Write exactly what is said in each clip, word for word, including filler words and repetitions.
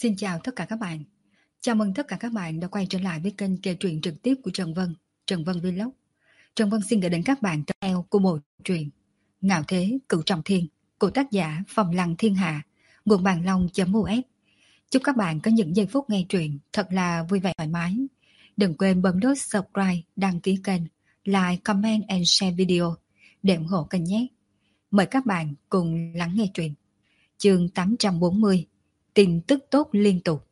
Xin chào tất cả các bạn. Chào mừng tất cả các bạn đã quay trở lại với kênh kể truyện trực tiếp của Trần Vân, Trần Vân Vlog. Trần Vân xin gửi đến các bạn tập theo của bộ truyện Ngạo Thế Cửu Trọng Thiên của tác giả Phong Lăng Thiên Hạ, nguồn bàn long.uf. Chúc các bạn có những giây phút nghe truyện thật là vui vẻ thoải mái. Đừng quên bấm nút subscribe, đăng ký kênh, like, comment and share video để ủng hộ kênh nhé. Mời các bạn cùng lắng nghe truyện. Chương tám trăm bốn mươi. Tin tức tốt liên tục.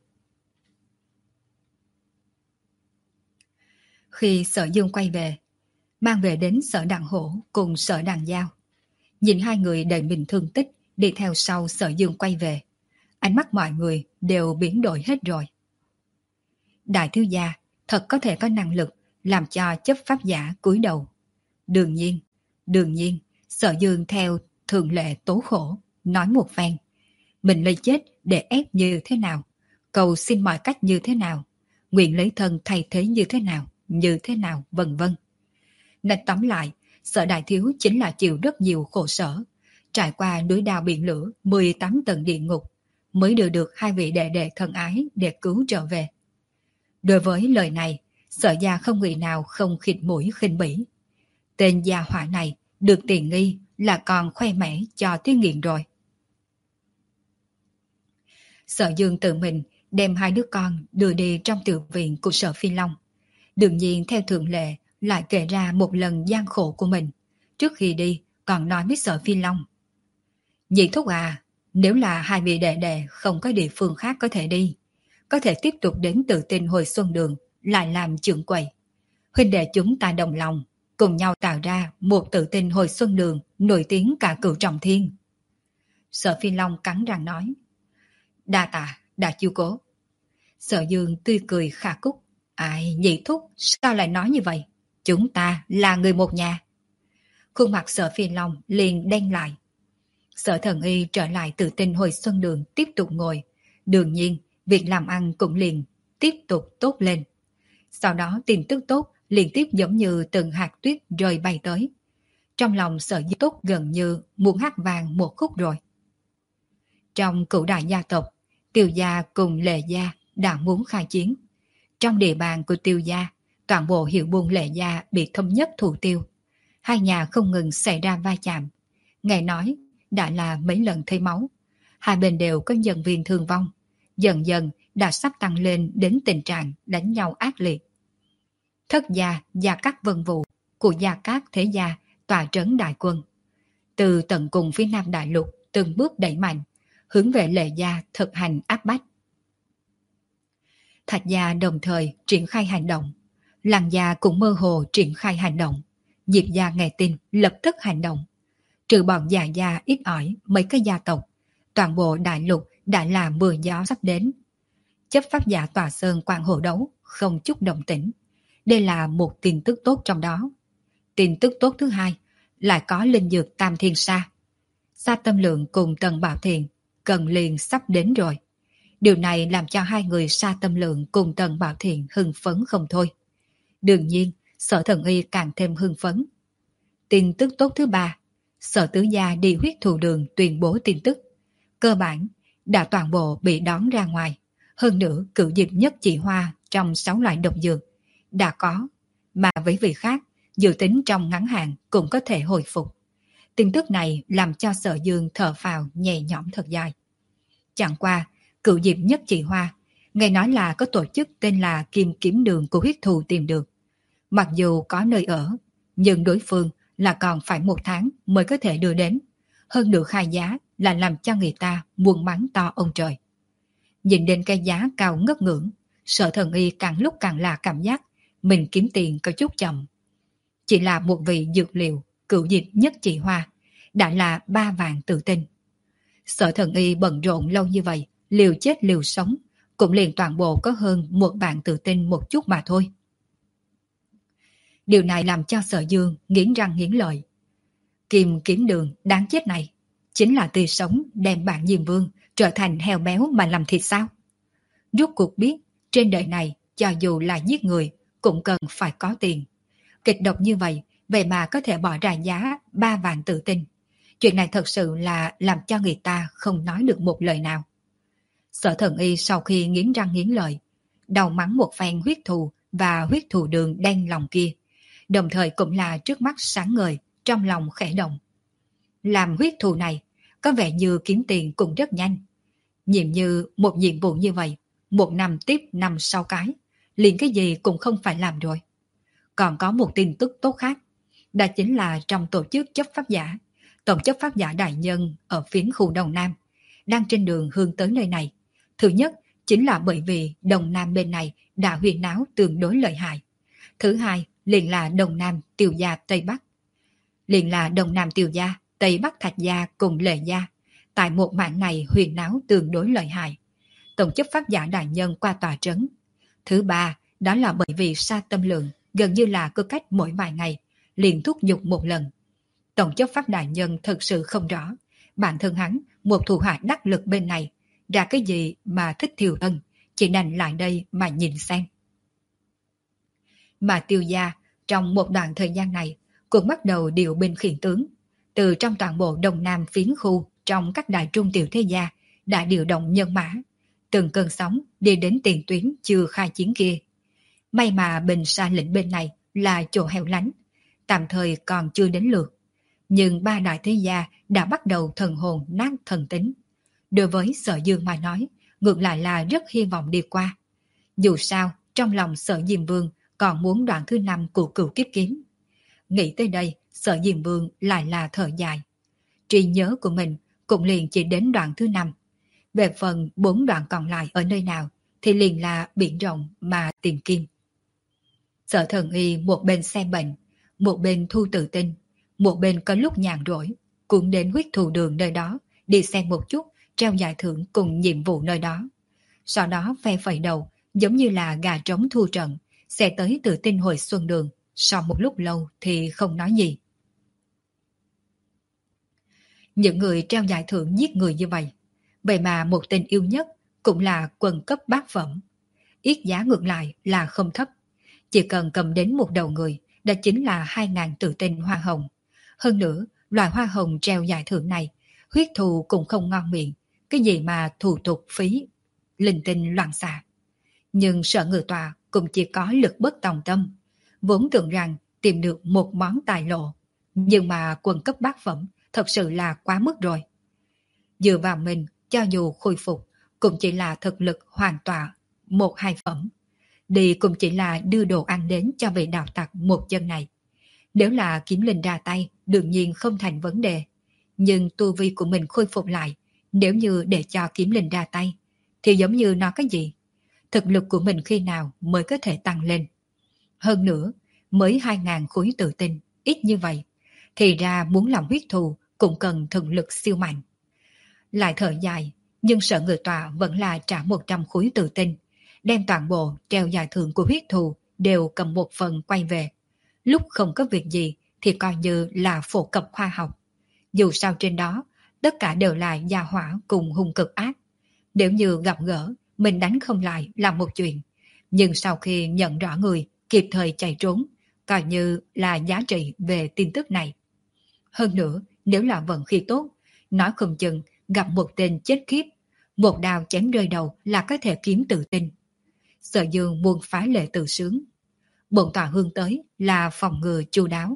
Khi Sở Dương quay về, mang về đến Sở Đằng Hổ cùng Sở Đằng Giao. Nhìn hai người đầy mình thương tích đi theo sau Sở Dương quay về, ánh mắt mọi người đều biến đổi hết rồi. Đại thiếu gia thật có thể có năng lực làm cho chấp pháp giả cúi đầu. Đương nhiên, đương nhiên, Sở Dương theo thường lệ tố khổ, nói một phen. Mình lấy chết để ép như thế nào, cầu xin mọi cách như thế nào, nguyện lấy thân thay thế như thế nào, như thế nào, vân vân. Nên tóm lại, Sở đại thiếu chính là chịu rất nhiều khổ sở, trải qua núi đao biển lửa, mười tám tầng địa ngục, mới đưa được hai vị đệ đệ thân ái để cứu trở về. Đối với lời này, Sở gia không người nào không khịt mũi khinh bỉ. Tên gia hỏa này được tiền nghi là còn khoe mẽ cho tiếng nghiện rồi. Sở Dương tự mình đem hai đứa con đưa đi trong tiểu viện của Sở Phi Long. Đương nhiên theo thường lệ lại kể ra một lần gian khổ của mình. Trước khi đi còn nói với Sở Phi Long: Nhị thúc à, nếu là hai vị đệ đệ không có địa phương khác có thể đi, có thể tiếp tục đến Tự Tin Hồi Xuân Đường lại làm trưởng quầy. Huynh đệ chúng ta đồng lòng, cùng nhau tạo ra một Tự Tin Hồi Xuân Đường nổi tiếng cả Cửu Trọng Thiên. Sở Phi Long cắn răng nói: Đa tạ, đã chiêu cố. Sở Dương tươi cười khả cúc: Ai, nhị thúc, sao lại nói như vậy? Chúng ta là người một nhà. Khuôn mặt Sở Phi Long liền đen lại. Sở Thần Y trở lại Tự Tin Hồi Xuân Đường tiếp tục ngồi. Đương nhiên, việc làm ăn cũng liền tiếp tục tốt lên. Sau đó tin tức tốt liên tiếp giống như từng hạt tuyết rơi bay tới. Trong lòng Sở Dương tốt gần như muốn hát vàng một khúc rồi. Trong cửu đại gia tộc, Tiêu gia cùng Lệ gia đã muốn khai chiến. Trong địa bàn của Tiêu gia, toàn bộ hiệu buôn Lệ gia bị thống nhất thủ tiêu. Hai nhà không ngừng xảy ra va chạm. Nghe nói đã là mấy lần thấy máu. Hai bên đều có nhân viên thương vong. Dần dần đã sắp tăng lên đến tình trạng đánh nhau ác liệt. Thất gia, Gia Cát Vân Vũ của Gia Cát Thế gia tọa trấn đại quân. Từ tận cùng phía Nam Đại Lục từng bước đẩy mạnh, hướng về Lệ gia thực hành áp bách. Thạch gia đồng thời triển khai hành động. Lăng gia cũng mơ hồ triển khai hành động. Diệp gia nghe tin lập tức hành động. Trừ bọn già gia ít ỏi mấy cái gia tộc, toàn bộ đại lục đã là mưa gió sắp đến. Chấp pháp giả tòa sơn quan hồ đấu không chút động tĩnh. Đây là một tin tức tốt trong đó. Tin tức tốt thứ hai, lại có linh dược Tam Thiên Sa. Sa Tâm Lượng cùng Tần Bảo Thiền cần liền sắp đến rồi. Điều này làm cho hai người Sa Tâm Lượng cùng Tần Bảo Thiền hưng phấn không thôi. Đương nhiên, Sở Thần Y càng thêm hưng phấn. Tin tức tốt thứ ba, Sở Tứ gia đi huyết thù đường tuyên bố tin tức. Cơ bản, đã toàn bộ bị đón ra ngoài. Hơn nữa, cửu diệp nhất chỉ hoa trong sáu loại độc dược đã có, mà với vị khác, dự tính trong ngắn hạn cũng có thể hồi phục. Tin tức này làm cho Sở Dương thở phào nhẹ nhõm thật dài. Chẳng qua, cửu diệp nhất chỉ hoa, nghe nói là có tổ chức tên là Kim Kiếm Đường của huyết thù tìm được. Mặc dù có nơi ở, nhưng đối phương là còn phải một tháng mới có thể đưa đến. Hơn nữa khai giá là làm cho người ta buồn bắn to ông trời. Nhìn đến cái giá cao ngất ngưỡng, Sở Thần Y càng lúc càng là cảm giác mình kiếm tiền có chút chậm. Chỉ là một vị dược liệu cửu diệp nhất chỉ hoa đã là ba vạn tự tin. Sở Thần Y bận rộn lâu như vậy, liều chết liều sống, cũng liền toàn bộ có hơn một vạn tự tin một chút mà thôi. Điều này làm cho Sở Dương nghiến răng nghiến lợi. Kim Kiếm Đường đáng chết này, chính là tươi sống đem bản Diêm Vương trở thành heo béo mà làm thịt sao? Rốt cuộc biết, trên đời này cho dù là giết người cũng cần phải có tiền. Kịch độc như vậy, vậy mà có thể bỏ ra giá ba vạn tự tin. Chuyện này thật sự là làm cho người ta không nói được một lời nào. Sở Thần Y sau khi nghiến răng nghiến lợi, đầu mắng một phen huyết thù và huyết thù đường đen lòng kia, đồng thời cũng là trước mắt sáng ngời, trong lòng khẽ động. Làm huyết thù này, có vẻ như kiếm tiền cũng rất nhanh. Nhiệm như một nhiệm vụ như vậy, một năm tiếp năm sau cái, liền cái gì cũng không phải làm rồi. Còn có một tin tức tốt khác, đó chính là trong tổ chức chấp pháp giả, tổng chấp pháp giả đại nhân ở phiến khu Đông Nam, đang trên đường hướng tới nơi này. Thứ nhất, chính là bởi vì Đông Nam bên này đã huyên náo tương đối lợi hại. Thứ hai, liền là Đông Nam Tiêu Gia Tây Bắc. Liền là Đông Nam Tiêu Gia, Tây Bắc Thạch Gia cùng Lệ Gia. Tại một mảng này huyền náo tương đối lợi hại. Tổng chấp pháp giả đại nhân qua tòa trấn. Thứ ba, đó là bởi vì Sa Tâm Lượng gần như là cứ cách mỗi vài ngày, liền thúc giục một lần. Tổng chấp pháp đại nhân thật sự không rõ, bản thân hắn, một thủ hạ đắc lực bên này, ra cái gì mà thích Thiều Ân, chỉ đành lại đây mà nhìn xem. Mà Tiêu Gia, trong một đoạn thời gian này, cũng bắt đầu điều binh khiển tướng. Từ trong toàn bộ Đông Nam phiến khu, trong các đại trung tiểu thế gia, đã điều động nhân mã, từng cơn sóng đi đến tiền tuyến chưa khai chiến kia. May mà Bình Sa lĩnh bên này là chỗ hẻo lánh, tạm thời còn chưa đến lượt. Nhưng ba đại thế gia đã bắt đầu thần hồn nát thần tính. Đối với Sở Dương mà nói, ngược lại là rất hy vọng đi qua. Dù sao, trong lòng Sở Diêm Vương còn muốn đoạn thứ năm của Cửu Kiếp Kiếm. Nghĩ tới đây, Sở Diêm Vương lại là thở dài. Trí nhớ của mình cũng liền chỉ đến đoạn thứ năm. Về phần bốn đoạn còn lại ở nơi nào, thì liền là biển rộng mà tìm kim. Sở Thần Y một bên xem bệnh, một bên thu tự tin, một bên có lúc nhàn rỗi, cũng đến huyết thù đường nơi đó, đi xem một chút, treo giải thưởng cùng nhiệm vụ nơi đó. Sau đó phe phẩy đầu, giống như là gà trống thu trận, sẽ tới tự tin hồi xuân đường, sau một lúc lâu thì không nói gì. Những người treo giải thưởng giết người như vậy, vậy mà một tên yêu nhất cũng là quân cấp bát phẩm. Yết giá ngược lại là không thấp, chỉ cần cầm đến một đầu người, đó chính là hai ngàn tự tin hoa hồng. Hơn nữa, loại hoa hồng treo giải thưởng này, huyết thù cũng không ngon miệng, cái gì mà thủ tục phí, linh tinh loạn xạ. Nhưng Sở Ngự Tòa cũng chỉ có lực bất tòng tâm, vốn tưởng rằng tìm được một món tài lộ, nhưng mà quân cấp bát phẩm thật sự là quá mức rồi. Dựa vào mình, cho dù khôi phục, cũng chỉ là thực lực hoàn toàn một hai phẩm. Đi cũng chỉ là đưa đồ ăn đến cho vị đạo tặc một chân này. Nếu là kiếm linh ra tay, đương nhiên không thành vấn đề. Nhưng tu vi của mình khôi phục lại, nếu như để cho kiếm linh ra tay, thì giống như nó cái gì? Thực lực của mình khi nào mới có thể tăng lên? Hơn nữa, mới hai ngàn khối tự tin, ít như vậy, thì ra muốn làm huyết thù cũng cần thực lực siêu mạnh. Lại thở dài, nhưng Sở Ngự Tòa vẫn là trả một trăm khối tự tin, đem toàn bộ treo giải thưởng của huyết thù đều cầm một phần quay về. Lúc không có việc gì thì coi như là phổ cập khoa học. Dù sao trên đó, tất cả đều là gia hỏa cùng hung cực ác. Nếu như gặp gỡ, mình đánh không lại là một chuyện. Nhưng sau khi nhận rõ người, kịp thời chạy trốn, coi như là giá trị về tin tức này. Hơn nữa, nếu là vận khí tốt, nói không chừng gặp một tên chết khiếp, một đao chém rơi đầu là có thể kiếm tự tin. Sở Dương muốn phá lệ tự sướng. Bổn tọa hướng tới là phòng ngừa chu đáo.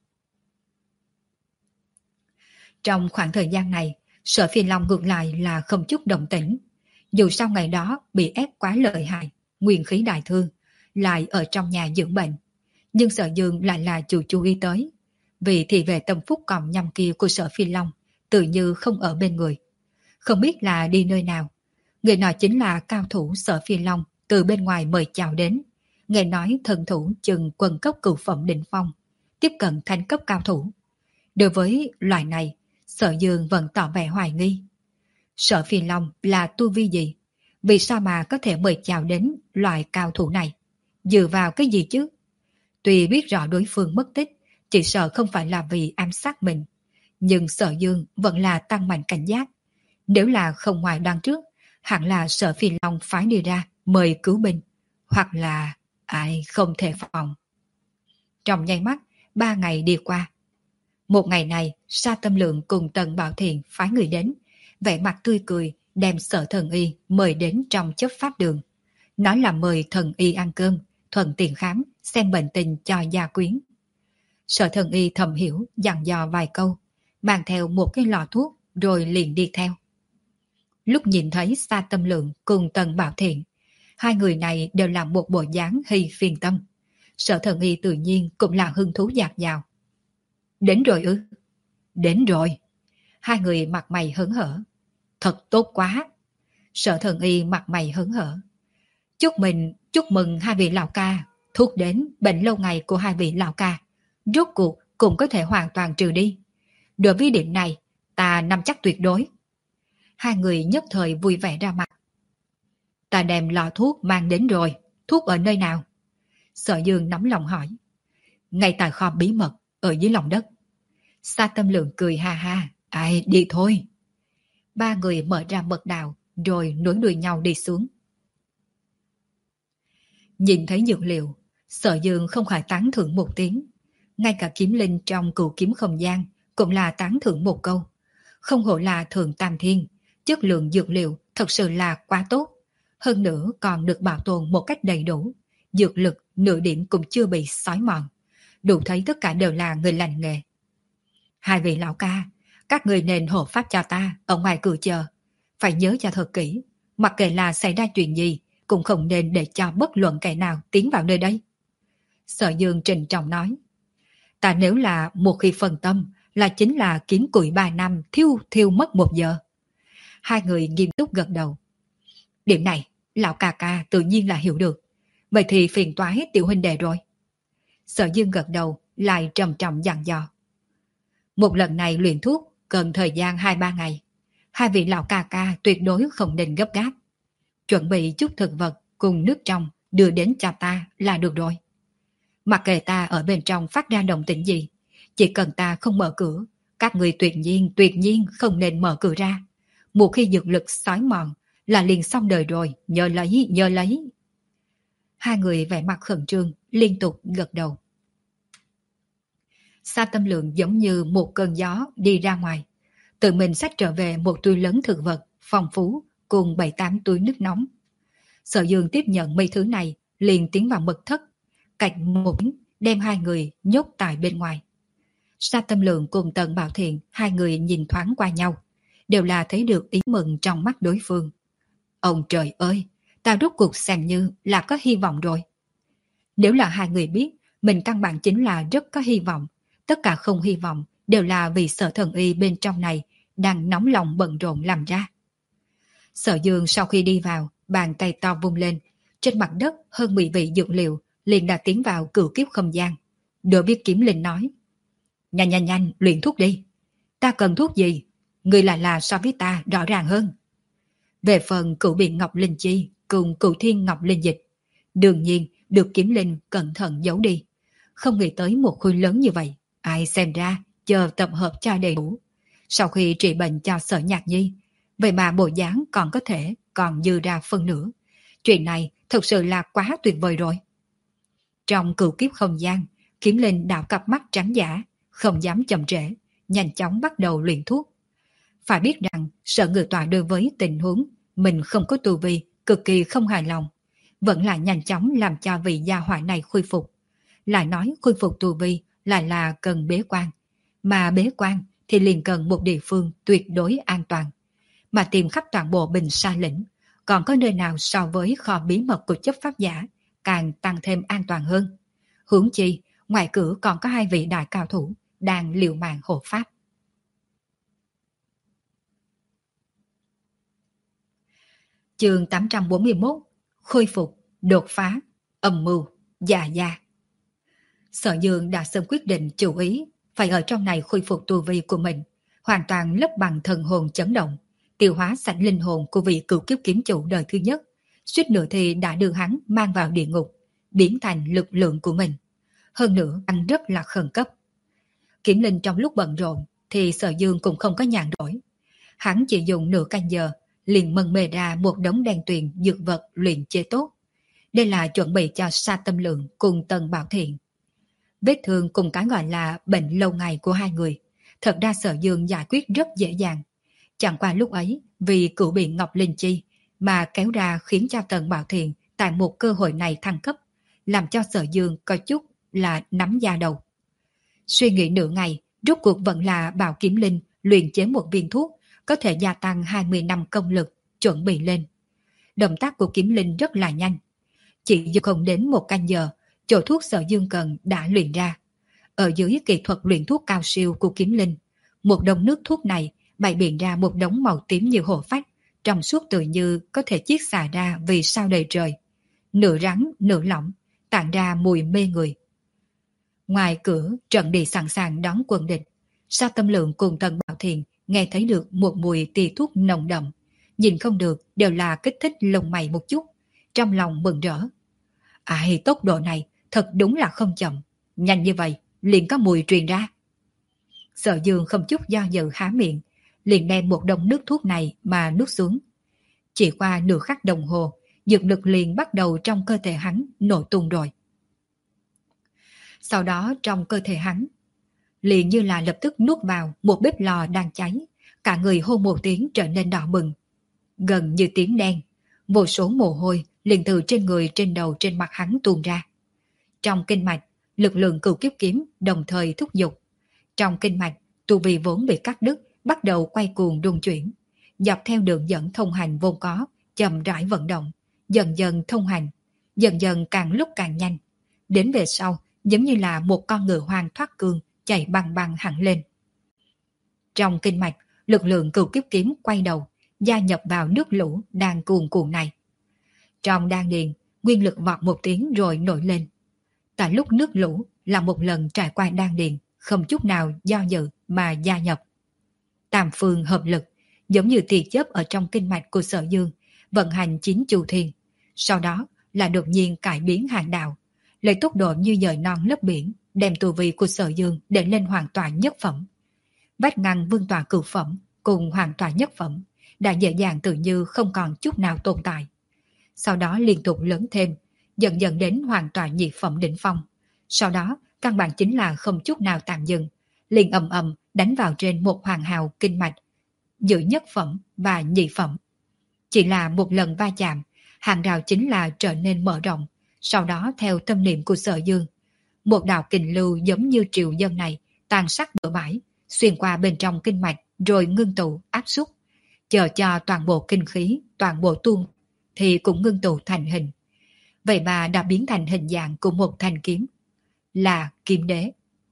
Trong khoảng thời gian này, Sở Phi Long ngược lại là không chút động tĩnh. Dù sau ngày đó bị ép quá lợi hại, nguyên khí đại thương, lại ở trong nhà dưỡng bệnh. Nhưng Sở Dương lại là chủ chú ý tới. Vì thị vệ tâm phúc còn nhằm kia của Sở Phi Long tự như không ở bên người. Không biết là đi nơi nào. Người nọ chính là cao thủ Sở Phi Long từ bên ngoài mời chào đến. Nghe nói thần thủ chừng quân cấp cửu phẩm đỉnh phong, tiếp cận thánh cấp cao thủ. Đối với loại này, Sở Dương vẫn tỏ vẻ hoài nghi. Sở Phi Long là tu vi gì? Vì sao mà có thể mời chào đến loại cao thủ này? Dựa vào cái gì chứ? Tuy biết rõ đối phương mất tích, chỉ sợ không phải là vì ám sát mình. Nhưng Sở Dương vẫn là tăng mạnh cảnh giác. Nếu là không ngoài đoán trước, hẳn là Sở Phi Long phái đi ra mời cứu binh. Hoặc là ai không thể phòng. Trong nháy mắt, ba ngày đi qua. Một ngày này, Sa Tâm Lượng cùng Tần Bảo Thiện phái người đến, vẻ mặt tươi cười, đem Sở Thần Y mời đến trong chấp pháp đường. Nói là mời Thần Y ăn cơm, thuận tiện khám, xem bệnh tình cho gia quyến. Sở Thần Y thầm hiểu, dặn dò vài câu, mang theo một cái lọ thuốc rồi liền đi theo. Lúc nhìn thấy Sa Tâm Lượng cùng Tần Bảo Thiện, hai người này đều là một bộ dáng hy phiền tâm. Sở Thần Y tự nhiên cũng là hứng thú dạt dào. Đến rồi ư? Đến rồi. Hai người mặt mày hớn hở. Thật tốt quá. Sở Thần Y mặt mày hớn hở. Chúc mình, chúc mừng hai vị lão ca. Thuốc đến, bệnh lâu ngày của hai vị lão ca rốt cuộc cũng có thể hoàn toàn trừ đi. Đối với điểm này, ta nắm chắc tuyệt đối. Hai người nhất thời vui vẻ ra mặt. Ta đem lọ thuốc mang đến rồi. Thuốc ở nơi nào? Sở Dương nóng lòng hỏi. Ngay tại kho bí mật, ở dưới lòng đất. Sa Tâm Lượng cười ha ha. Ai, đi thôi. Ba người mở ra mật đạo, rồi nối đuôi nhau đi xuống. Nhìn thấy dược liệu, Sở Dương không khỏi tán thưởng một tiếng. Ngay cả kiếm linh trong cửu kiếm không gian cũng là tán thưởng một câu. Không hổ là thượng tam thiên, chất lượng dược liệu thật sự là quá tốt. Hơn nữa còn được bảo tồn một cách đầy đủ. Dược lực nửa điểm cũng chưa bị xói mòn. Đủ thấy tất cả đều là người lành nghề. Hai vị lão ca, các người nên hộ pháp cho ta ở ngoài cửa chờ. Phải nhớ cho thật kỹ, mặc kệ là xảy ra chuyện gì, cũng không nên để cho bất luận kẻ nào tiến vào nơi đây. Sở Dương trịnh trọng nói. Ta nếu là một khi phân tâm, là chính là kiếm củi ba năm thiêu thiêu mất một giờ. Hai người nghiêm túc gật đầu. Điểm này, lão ca ca tự nhiên là hiểu được. Vậy thì phiền toái tiểu huynh đệ rồi. Sở Dương gật đầu, lại trầm trọng dặn dò. Một lần này luyện thuốc cần thời gian hai ba ngày. Hai vị lão ca ca tuyệt đối không nên gấp gáp. Chuẩn bị chút thực vật cùng nước trong đưa đến cho ta là được rồi. Mặc kệ ta ở bên trong phát ra động tĩnh gì, chỉ cần ta không mở cửa, các người tuyệt nhiên tuyệt nhiên không nên mở cửa ra. Một khi dược lực xói mòn là liền xong đời rồi, nhớ lấy, nhớ lấy. Hai người vẻ mặt khẩn trương, liên tục gật đầu. Sa Tâm Lượng giống như một cơn gió đi ra ngoài, tự mình xách trở về một túi lớn thực vật phong phú cùng bảy tám túi nước nóng. Sở Dương tiếp nhận mấy thứ này, liền tiến vào mật thất, cạnh một đem hai người nhốt tại bên ngoài. Sa Tâm Lượng cùng Tần Bảo Thiện hai người nhìn thoáng qua nhau, đều là thấy được ý mừng trong mắt đối phương. Ông trời ơi, ta rốt cuộc xem như là có hy vọng rồi. Nếu là hai người biết, mình căn bản chính là rất có hy vọng. Tất cả không hy vọng đều là vì Sở Thần Y bên trong này đang nóng lòng bận rộn làm ra. Sở Dương sau khi đi vào, bàn tay to vung lên, trên mặt đất hơn mười vị dược liệu liền đã tiến vào cửu kiếp không gian. Đối với kiếm linh nói. Nhanh nhanh nhanh, luyện thuốc đi. Ta cần thuốc gì? Người là là so với ta rõ ràng hơn. Về phần cửu biện ngọc linh chi cùng cửu thiên ngọc linh dịch, đương nhiên được kiếm linh cẩn thận giấu đi. Không nghĩ tới một khối lớn như vậy. Ai xem ra, chờ tập hợp cho đầy đủ. Sau khi trị bệnh cho Sở Nhạc Nhi, vậy mà bộ dáng còn có thể còn dư ra phân nửa. Chuyện này thực sự là quá tuyệt vời rồi. Trong cửu kiếp không gian, kiếm linh đảo cặp mắt trắng giả, không dám chậm trễ, nhanh chóng bắt đầu luyện thuốc. Phải biết rằng Sở Ngự Tọa đối với tình huống mình không có tu vi, cực kỳ không hài lòng, vẫn là nhanh chóng làm cho vị gia hỏa này khôi phục. Lại nói khôi phục tu vi lại là cần bế quan, mà bế quan thì liền cần một địa phương tuyệt đối an toàn. Mà tìm khắp toàn bộ Bình Sa lĩnh, còn có nơi nào so với kho bí mật của chấp pháp giả càng tăng thêm an toàn hơn. Huống chi, ngoài cửa còn có hai vị đại cao thủ đang liều mạng hộ pháp. Chương tám trăm bốn mươi mốt. Khôi phục, đột phá, âm mưu, già gia. Sở Dương đã sớm quyết định chủ ý phải ở trong này khôi phục tu vi của mình, hoàn toàn lấp bằng thần hồn chấn động, tiêu hóa sạch linh hồn của vị cửu kiếp kiếm chủ đời thứ nhất, suýt nữa thì đã đưa hắn mang vào địa ngục, biến thành lực lượng của mình. Hơn nữa anh rất là khẩn cấp. Kiếm linh trong lúc bận rộn thì Sở Dương cũng không có nhàn rỗi. Hắn chỉ dùng nửa canh giờ liền mần mê ra một đống đan tuyền dược vật luyện chế tốt. Đây là chuẩn bị cho Sa Tâm Lượng cùng Tần Bảo Thiện. Vết thương cùng cái gọi là bệnh lâu ngày của hai người, thật ra Sở Dương giải quyết rất dễ dàng. Chẳng qua lúc ấy, vì cửu biện Ngọc Linh Chi mà kéo ra khiến cho Tần Bảo Thiện tại một cơ hội này thăng cấp, làm cho Sở Dương có chút là nắm da đầu. Suy nghĩ nửa ngày, rốt cuộc vẫn là Bảo Kiếm Linh luyện chế một viên thuốc có thể gia tăng hai mươi năm công lực, chuẩn bị lên. Động tác của Kiếm Linh rất là nhanh. Chỉ dù không đến một canh giờ, chỗ thuốc Sở Dương cần đã luyện ra. Ở dưới kỹ thuật luyện thuốc cao siêu của Kiếm Linh, một đống nước thuốc này bày biện ra một đống màu tím như hồ phách, trong suốt tự như có thể chiết xả ra vì sao đầy trời. Nửa rắn, nửa lỏng, tản ra mùi mê người. Ngoài cửa, trận địa sẵn sàng đón quân địch. Sa Tâm Lượng cùng Tần Bảo Thiện nghe thấy được một mùi tỳ thuốc nồng đậm. Nhìn không được đều là kích thích lông mày một chút. Trong lòng mừng rỡ. Ai, tốc độ này thật đúng là không chậm. Nhanh như vậy, liền có mùi truyền ra. Sở Dương không chút do dự há miệng, liền đem một đống nước thuốc này mà nuốt xuống. Chỉ qua nửa khắc đồng hồ, dược lực liền bắt đầu trong cơ thể hắn nổ tung rồi. Sau đó trong cơ thể hắn, liền như là lập tức nuốt vào một bếp lò đang cháy, cả người hô một tiếng trở nên đỏ bừng, gần như tím đen, vô số mồ hôi liền từ trên người, trên đầu, trên mặt hắn tuôn ra. Trong kinh mạch, lực lượng cửu kiếp kiếm đồng thời thúc giục. Trong kinh mạch, tu vi vốn bị cắt đứt bắt đầu quay cuồng rung chuyển, dọc theo đường dẫn thông hành vốn có, chậm rãi vận động, dần dần thông hành, dần dần càng lúc càng nhanh. Đến về sau, giống như là một con ngựa hoang thoát cương chạy băng băng hẳn lên. Trong kinh mạch, lực lượng cửu kiếp kiếm quay đầu, gia nhập vào nước lũ đang cuồn cuộn này. Trong đan điền, nguyên lực vọt một tiếng rồi nổi lên. Tại lúc nước lũ là một lần trải qua đan điền, không chút nào do dự mà gia nhập. Tam phương hợp lực, giống như tia chớp ở trong kinh mạch của Sở Dương, vận hành chín chu thiên. Sau đó là đột nhiên cải biến hàng đạo, lấy tốc độ như dời non lấp biển, đem tu vi của Sở Dương để lên hoàn toàn nhất phẩm. Vách ngăn vương tọa cửu phẩm cùng hoàn toàn nhất phẩm đã dễ dàng tự như không còn chút nào tồn tại. Sau đó liên tục lớn thêm, dần dần đến hoàn toàn nhị phẩm đỉnh phong. Sau đó căn bản chính là không chút nào tạm dừng, liền ầm ầm đánh vào trên một hoàng hào kinh mạch giữa nhất phẩm và nhị phẩm. Chỉ là một lần va chạm, hàng rào chính là trở nên mở rộng. Sau đó theo tâm niệm của Sở Dương, một đạo kình lưu giống như triều dân này tàn sát bờ bãi, xuyên qua bên trong kinh mạch rồi ngưng tụ áp xúc, chờ cho toàn bộ kinh khí, toàn bộ tuôn thì cũng ngưng tụ thành hình. Vậy mà đã biến thành hình dạng của một thanh kiếm, là kiếm đế.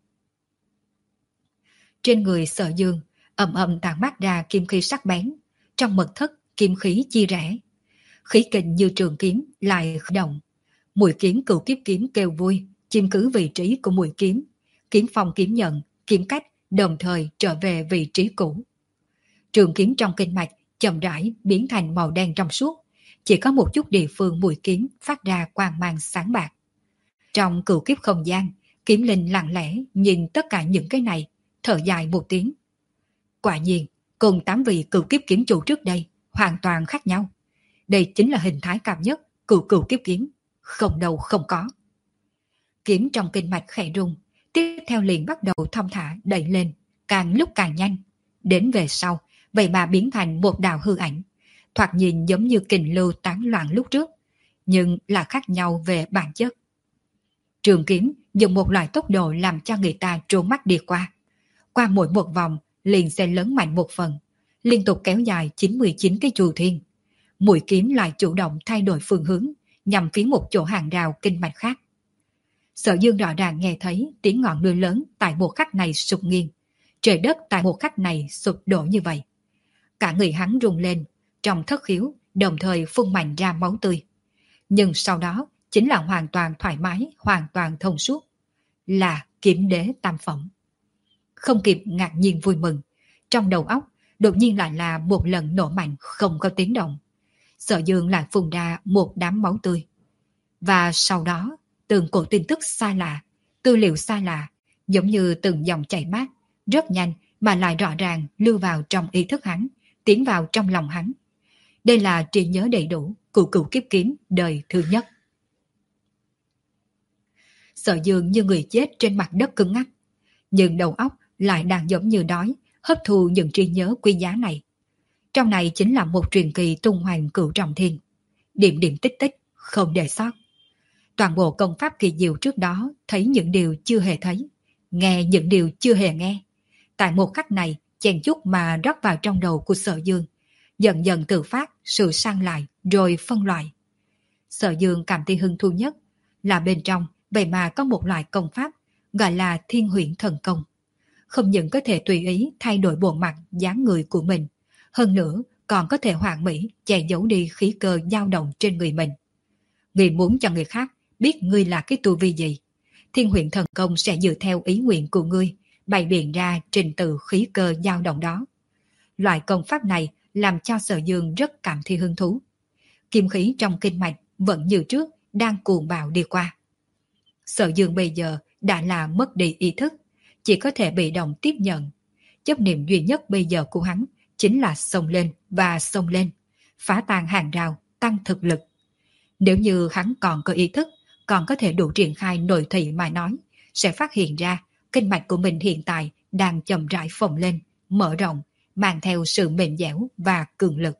Trên người Sở Dương ầm ầm tản mát ra kim khí sắc bén, trong mật thất kim khí chia rẽ, khí kình như trường kiếm lại khởi động. Mũi kiếm cửu kiếp kiếm kêu vui, chiếm cứ vị trí của mũi kiếm, kiếm phong kiếm nhận, kiếm cách đồng thời trở về vị trí cũ. Trường kiếm trong kinh mạch chậm rãi biến thành màu đen trong suốt, chỉ có một chút địa phương mũi kiếm phát ra quang mang sáng bạc. Trong cửu kiếp không gian, Kiếm Linh lặng lẽ nhìn tất cả những cái này, thở dài một tiếng. Quả nhiên, cùng tám vị cửu kiếp kiếm chủ trước đây hoàn toàn khác nhau. Đây chính là hình thái cao nhất cửu cửu kiếp kiếm, không đâu không có. Kiếm trong kinh mạch khẽ rung, tiếp theo liền bắt đầu thong thả đẩy lên, càng lúc càng nhanh. Đến về sau, vậy mà biến thành một đạo hư ảnh, thoạt nhìn giống như kình lưu tán loạn lúc trước, nhưng là khác nhau về bản chất. Trường kiếm dùng một loại tốc độ làm cho người ta trốn mắt đi qua. Qua mỗi một vòng liền sẽ lớn mạnh một phần, liên tục kéo dài chín mươi chín cái chu thiên. Mũi kiếm lại chủ động thay đổi phương hướng, nhằm phía một chỗ hàng rào kinh mạch khác. Sở Dương rõ ràng nghe thấy tiếng ngọn lửa lớn tại một khắc này sụp nghiêng, trời đất tại một khắc này sụp đổ như vậy. Cả người hắn rung lên, trong thất khiếu đồng thời phun mạnh ra máu tươi. Nhưng sau đó chính là hoàn toàn thoải mái, hoàn toàn thông suốt, là kiếm đế tam phẩm. Không kịp ngạc nhiên vui mừng, trong đầu óc đột nhiên lại là một lần nổ mạnh không có tiếng động. Sở Dương lại phun ra một đám máu tươi. Và sau đó, từng cổ tin tức xa lạ, tư liệu xa lạ, giống như từng dòng chảy mát, rất nhanh mà lại rõ ràng lưu vào trong ý thức hắn, tiến vào trong lòng hắn. Đây là trí nhớ đầy đủ của cửu kiếp kiếm đời thứ nhất. Sở Dương như người chết trên mặt đất cứng ngắc, nhưng đầu óc lại đang giống như đói, hấp thu những trí nhớ quý giá này. Trong này chính là một truyền kỳ tung hoành cửu trọng thiên. Điểm điểm tích tích, không để sót. Toàn bộ công pháp kỳ diệu trước đó thấy những điều chưa hề thấy, nghe những điều chưa hề nghe. Tại một khắc này, chen chúc mà rót vào trong đầu của Sở Dương, dần dần tự phát sự sang lại rồi phân loại. Sở Dương cảm thấy hứng thú nhất là bên trong vậy mà có một loại công pháp gọi là Thiên Huyễn Thần Công. Không những có thể tùy ý thay đổi bộ mặt dáng người của mình, hơn nữa còn có thể hoàn mỹ che giấu đi khí cơ dao động trên người mình. Người muốn cho người khác biết ngươi là cái tu vi gì, Thiên Huyễn Thần Công sẽ dựa theo ý nguyện của ngươi bày biện ra trình tự khí cơ dao động đó. Loại công pháp này làm cho Sở Dương rất cảm thấy hứng thú. Kim khí trong kinh mạch vẫn như trước đang cuồng bạo đi qua. Sở Dương bây giờ đã là mất đi ý thức, chỉ có thể bị động tiếp nhận. Chấp niệm duy nhất bây giờ của hắn chính là xông lên và xông lên, phá tan hàng rào, tăng thực lực. Nếu như hắn còn có ý thức, còn có thể đủ triển khai nội thị mà nói, sẽ phát hiện ra kinh mạch của mình hiện tại đang chậm rãi phồng lên, mở rộng, mang theo sự mềm dẻo và cường lực.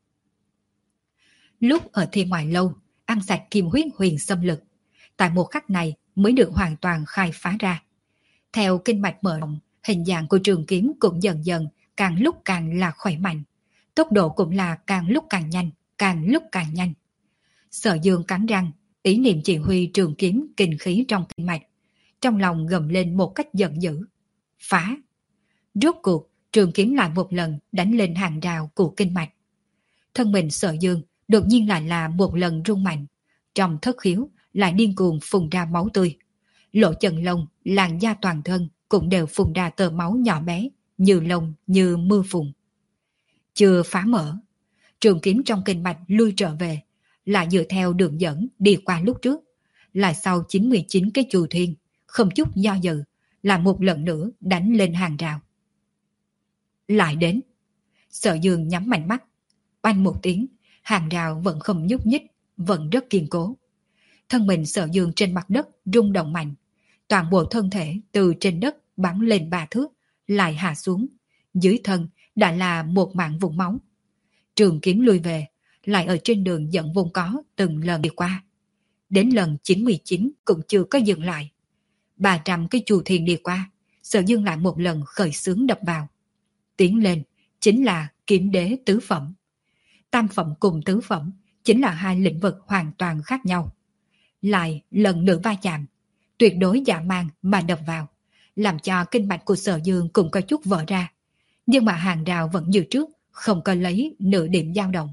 Lúc ở Thiên Ngoại Lâu, ăn sạch kim huyết huyền xâm lực, tại một khắc này mới được hoàn toàn khai phá ra. Theo kinh mạch mở rộng, hình dạng của trường kiếm cũng dần dần càng lúc càng là khỏe mạnh, tốc độ cũng là càng lúc càng nhanh, càng lúc càng nhanh. Sở Dương cắn răng, ý niệm chỉ huy trường kiếm kinh khí trong kinh mạch, trong lòng gầm lên một cách giận dữ. Phá! Rốt cuộc, trường kiếm lại một lần đánh lên hàng rào của kinh mạch. Thân mình Sở Dương đột nhiên lại là một lần rung mạnh, trong thất khiếu lại điên cuồng phun ra máu tươi. Lỗ chân lông, làn da toàn thân cũng đều phun ra tờ máu nhỏ bé, như lông như mưa phùn. Chưa phá mở, trường kiếm trong kinh mạch lui trở về, lại dựa theo đường dẫn đi qua lúc trước, lại sau chín mươi chín cái chu thiên, không chút do dự, là một lần nữa đánh lên hàng rào. Lại đến. Sở Dương nhắm mạnh mắt, oanh một tiếng, hàng rào vẫn không nhúc nhích, vẫn rất kiên cố. Thân mình Sở Dương trên mặt đất rung động mạnh, toàn bộ thân thể từ trên đất bắn lên ba thước, lại hạ xuống, dưới thân đã là một mảng vụn máu. Trường kiếm lui về, lại ở trên đường dẫn vốn có từng lần đi qua. Đến lần chín mươi chín cũng chưa có dừng lại. ba trăm cái chu thiên đi qua, Sở Dương lại một lần khởi xướng đập vào. Tiến lên chính là kiếm đế tứ phẩm. Tam phẩm cùng tứ phẩm chính là hai lĩnh vực hoàn toàn khác nhau. Lại lần nữa va chạm, tuyệt đối dã man mà đập vào, làm cho kinh mạch của Sở Dương cũng có chút vỡ ra. Nhưng mà hàng rào vẫn như trước, không có lấy nửa điểm dao động.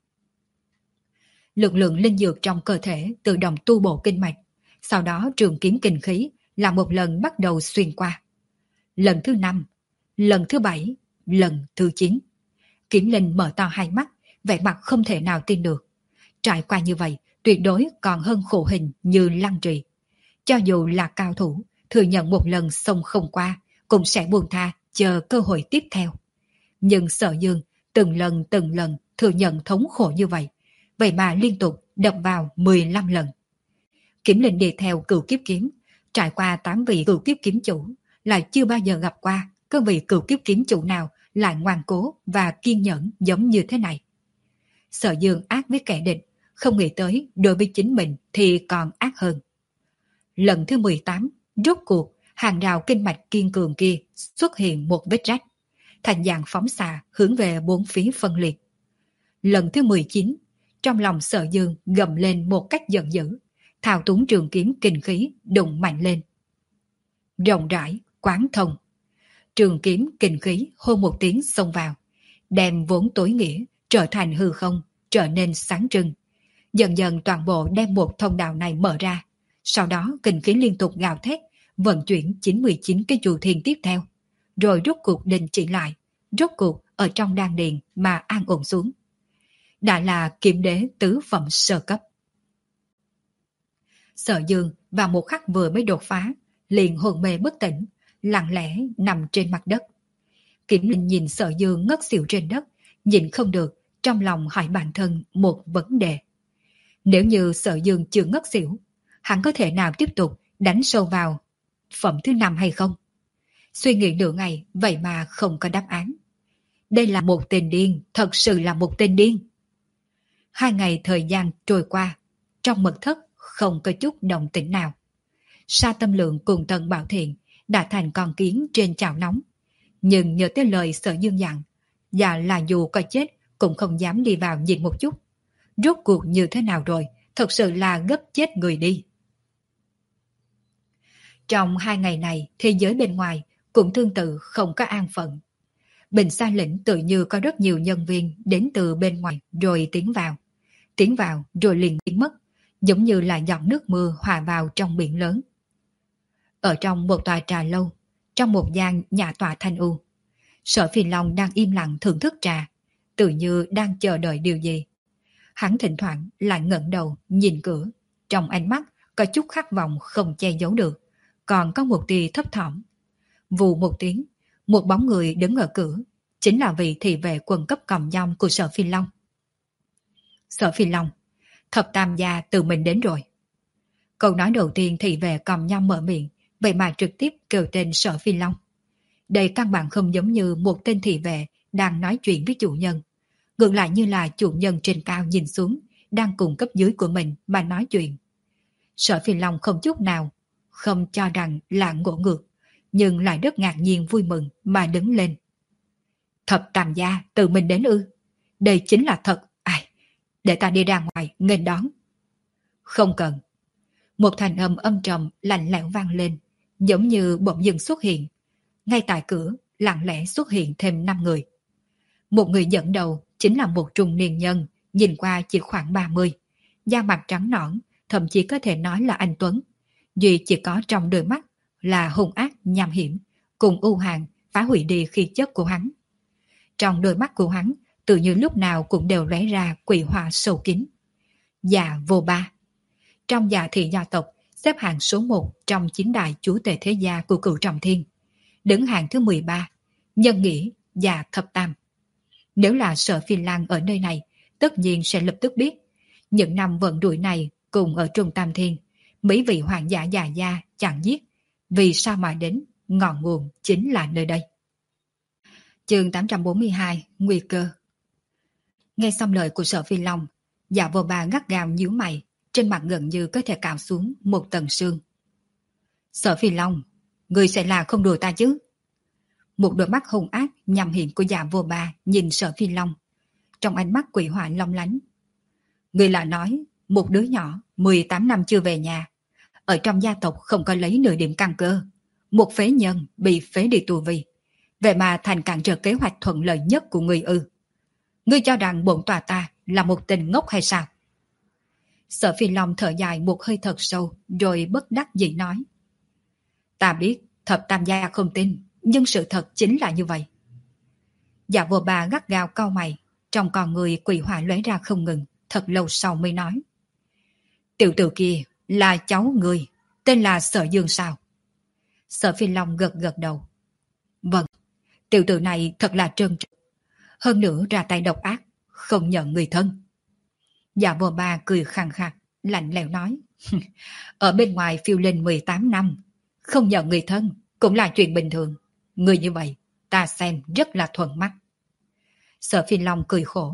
Lực lượng linh dược trong cơ thể tự động tu bổ kinh mạch, sau đó trường kiếm kinh khí là một lần bắt đầu xuyên qua. Lần thứ năm, lần thứ bảy, lần thứ chín. Kiếm linh mở to hai mắt, vẻ mặt không thể nào tin được. Trải qua như vậy, tuyệt đối còn hơn khổ hình như Lăng Trì. Cho dù là cao thủ, thừa nhận một lần xông không qua, cũng sẽ buông tha, chờ cơ hội tiếp theo. Nhưng Sở Dương từng lần từng lần thừa nhận thống khổ như vậy, vậy mà liên tục đập vào mười lăm lần. Kiếm linh đi theo cửu kiếp kiếm, trải qua tám vị cửu kiếp kiếm chủ, lại chưa bao giờ gặp qua các vị cửu kiếp kiếm chủ nào lại ngoan cố và kiên nhẫn giống như thế này. Sở Dương ác với kẻ địch, không nghĩ tới đối với chính mình thì còn ác hơn. Lần thứ mười tám, rốt cuộc, hàng rào kinh mạch kiên cường kia xuất hiện một vết rách, thành dạng phóng xạ hướng về bốn phía phân liệt. Lần thứ mười chín, trong lòng Sở Dương gầm lên một cách giận dữ, thao túng trường kiếm kinh khí đụng mạnh lên. Rộng rãi, quán thông. Trường kiếm kinh khí hô một tiếng xông vào, đem vốn tối nghĩa trở thành hư không, trở nên sáng trưng. Dần dần toàn bộ đem một thông đạo này mở ra, sau đó kinh khí liên tục gào thét, vận chuyển chín mươi chín cái chu thiên tiếp theo, rồi rốt cuộc đình chỉ lại, rốt cuộc ở trong đan điền mà an ổn xuống. Đã là kiếm đế tứ phẩm sơ cấp. Sở Dương vào một khắc vừa mới đột phá, liền hồn mê bất tỉnh, lặng lẽ nằm trên mặt đất. Kiếm linh nhìn Sở Dương ngất xỉu trên đất, nhìn không được, trong lòng hỏi bản thân một vấn đề. Nếu như Sở Dương chưa ngất xỉu, hắn có thể nào tiếp tục đánh sâu vào phẩm thứ năm hay không? Suy nghĩ nửa ngày, vậy mà không có đáp án. Đây là một tên điên, thật sự là một tên điên. Hai ngày thời gian trôi qua, trong mật thất không có chút động tĩnh nào. Sa Tâm Lượng cùng Tần Bảo Thiện đã thành con kiến trên chảo nóng. Nhưng nhớ tới lời Sở Dương dặn, và là dù có chết cũng không dám đi vào nhìn một chút. Rốt cuộc như thế nào rồi, thật sự là gấp chết người đi. Trong hai ngày này, thế giới bên ngoài cũng tương tự không có an phận. Bình Sa Lĩnh tự như có rất nhiều nhân viên đến từ bên ngoài rồi tiến vào. Tiến vào rồi liền biến mất, giống như là giọt nước mưa hòa vào trong biển lớn. Ở trong một tòa trà lâu, trong một gian nhà tòa thanh u, Sở Phi Long đang im lặng thưởng thức trà, tự như đang chờ đợi điều gì. Hắn thỉnh thoảng lại ngẩng đầu nhìn cửa, trong ánh mắt có chút khát vọng không che giấu được, còn có một tia thấp thỏm. Vù một tiếng, một bóng người đứng ở cửa, chính là vị thị vệ quần cấp cầm dòng của Sở Phi Long. Sở Phi Long, thập tam gia tự mình đến rồi. Câu nói đầu tiên thị vệ cầm nhâm mở miệng, vậy mà trực tiếp kêu tên Sở Phi Long. Đây căn bản không giống như một tên thị vệ đang nói chuyện với chủ nhân. Ngược lại như là chủ nhân trên cao nhìn xuống, đang cùng cấp dưới của mình mà nói chuyện. Sở Phi Long không chút nào, không cho rằng là ngộ ngược, nhưng lại rất ngạc nhiên vui mừng mà đứng lên. Thập tam gia tự mình đến ư? Đây chính là thật. Ai, để ta đi ra ngoài nghênh đón. Không cần. Một thanh âm âm trầm lạnh lẽo vang lên, giống như bỗng dưng xuất hiện. Ngay tại cửa, lặng lẽ xuất hiện thêm năm người. Một người dẫn đầu chính là một trung niên nhân, nhìn qua chỉ khoảng ba mươi, da mặt trắng nõn, thậm chí có thể nói là anh Tuấn. Duy chỉ có trong đôi mắt là hung ác nham hiểm, cùng ưu hàn phá hủy đi khí chất của hắn. Trong đôi mắt của hắn, tự như lúc nào cũng đều lóe ra quỷ hỏa sâu kín. Dạ Vô Ba, trong Dạ thị gia tộc xếp hạng số một trong chín đại chúa tể thế gia của Cửu Trọng Thiên, đứng hạng thứ mười ba, nhân nghĩa Dạ Thập Tam. Nếu là Sở Phi Lan ở nơi này, tất nhiên sẽ lập tức biết. Những năm vận đuổi này cùng ở Trung Tam Thiên, mấy vị hoàng giả già gia chẳng giết, vì sao mà đến, ngọn nguồn chính là nơi đây. Chương tám trăm bốn mươi hai, Nguy cơ. Nghe xong lời của Sở Phi Long, Dạ Vô Ba gắt gao nhíu mày, trên mặt gần như có thể cào xuống một tầng sương. Sở Phi Long, người sẽ là không đùa ta chứ? Một đôi mắt hung ác nhằm hiện của Dạ Vô Ba nhìn Sở Phi Long, trong ánh mắt quỷ hỏa long lánh. Người là nói, một đứa nhỏ mười tám năm chưa về nhà, ở trong gia tộc không có lấy nửa điểm căn cơ, một phế nhân bị phế đi tù vi, vậy mà thành cản trở kế hoạch thuận lợi nhất của người ư? Ngươi cho rằng bổn tòa ta là một tên ngốc hay sao? Sở Phi Long thở dài một hơi thật sâu, rồi bất đắc dĩ nói. Ta biết thập tam gia không tin, nhưng sự thật chính là như vậy. Dạ Vô Ba gắt gao cau mày, trong con người quỷ hỏa lóe ra không ngừng, thật lâu sau mới nói. Tiểu tử kia là cháu người, tên là Sở Dương sao? Sở Phi Long gật gật đầu. Vâng, tiểu tử này thật là trơn trượt. Hơn nữa ra tay độc ác, không nhận người thân. Dạ Vô Ba cười khàn khạc, lạnh lẽo nói. Ở bên ngoài phiêu linh mười tám năm, không nhận người thân cũng là chuyện bình thường. Người như vậy, ta xem rất là thuận mắt. Sở Phi Long cười khổ.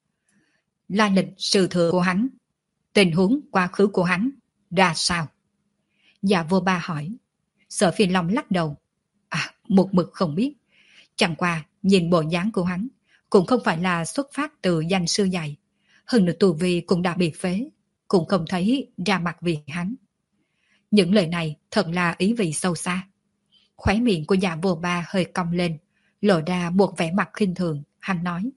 La lịch sự thừa của hắn, tình huống quá khứ của hắn, ra sao? Dạ Vô Ba hỏi. Sở Phi Long lắc đầu. À, một mực không biết. Chẳng qua, nhìn bộ dáng của hắn, cũng không phải là xuất phát từ danh sư dạy. Hơn nữa tù vi cũng đã bị phế, cũng không thấy ra mặt vì hắn. Những lời này thật là ý vị sâu xa. Khóe miệng của Dạ Vô Ba hơi cong lên, lộ ra một vẻ mặt khinh thường, hắn nói.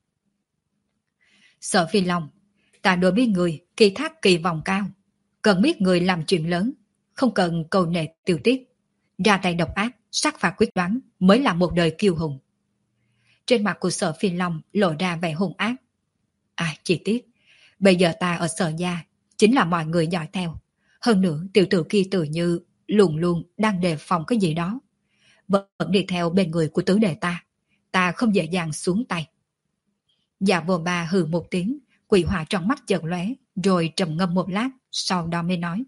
Sở Phi Long, ta đối với người kỳ thác kỳ vọng cao, cần biết người làm chuyện lớn, không cần cầu nệ tiêu tiết, ra tay độc ác, sát phạt quyết đoán mới là một đời kiêu hùng. Trên mặt của Sở Phi Long lộ ra vẻ hung ác. À, chỉ tiếc, bây giờ ta ở Sở gia chính là mọi người dõi theo. Hơn nữa tiểu tử kia tự như luôn luôn đang đề phòng cái gì đó, vẫn đi theo bên người của tứ đệ ta, ta không dễ dàng xuống tay. Dạ Vô Ba hừ một tiếng, quỷ hỏa trong mắt chợt lóe, rồi trầm ngâm một lát, sau đó mới nói.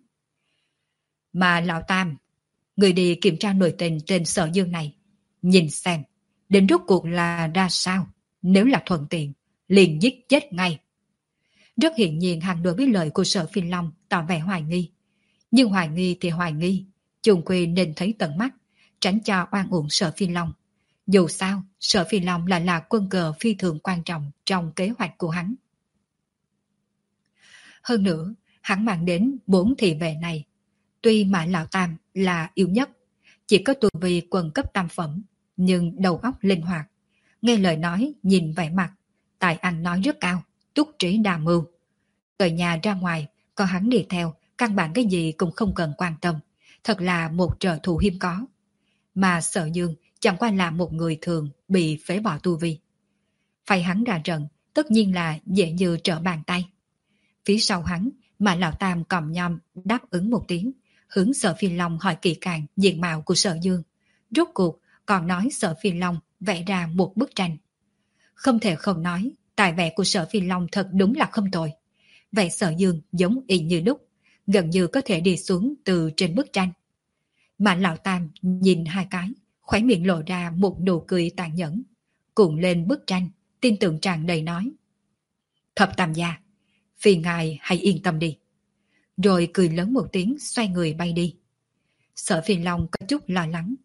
Mà lão Tam, người đi kiểm tra nội tình trên Sở Dương này, nhìn xem, Đến rốt cuộc là ra sao? Nếu là thuận tiện, liền giết chết ngay. Rất hiển nhiên hắn đối với lời của Sở Phi Long tỏ vẻ hoài nghi. Nhưng hoài nghi thì hoài nghi, chung quy nên thấy tận mắt, tránh cho oan uổng Sở Phi Long. Dù sao, Sở Phi Long lại là quân cờ phi thường quan trọng trong kế hoạch của hắn. Hơn nữa, hắn mang đến bốn thị vệ này. Tuy Mã Lão Tam là yếu nhất, chỉ có tu vi quân cấp tam phẩm, nhưng đầu óc linh hoạt. Nghe lời nói, nhìn vẻ mặt, tài ăn nói rất cao, túc trí đa mưu. Ở nhà ra ngoài, có hắn đi theo, căn bản cái gì cũng không cần quan tâm. Thật là một trợ thủ hiếm có. Mà Sở Dương chẳng qua là một người thường bị phế bỏ tu vi. Phải hắn ra trận, tất nhiên là dễ như trở bàn tay. Phía sau hắn, mà Lão Tam còm nhom đáp ứng một tiếng, hướng Sở Phi Long hỏi kỹ càng diện mạo của Sở Dương. Rốt cuộc còn nói Sở Phi Long vẽ ra một bức tranh. Không thể không nói, tài vẽ của Sở Phi Long thật đúng là không tồi. Vẽ Sở Dương giống y như đúc, gần như có thể đi xuống từ trên bức tranh. Mà Lão Tam nhìn hai cái, khóe miệng lộ ra một nụ cười tàn nhẫn, cuộn lên bức tranh, tin tưởng tràn đầy nói: Thập Tam gia, phiền ngài hãy yên tâm đi. Rồi cười lớn một tiếng, xoay người bay đi. Sở Phi Long có chút lo lắng.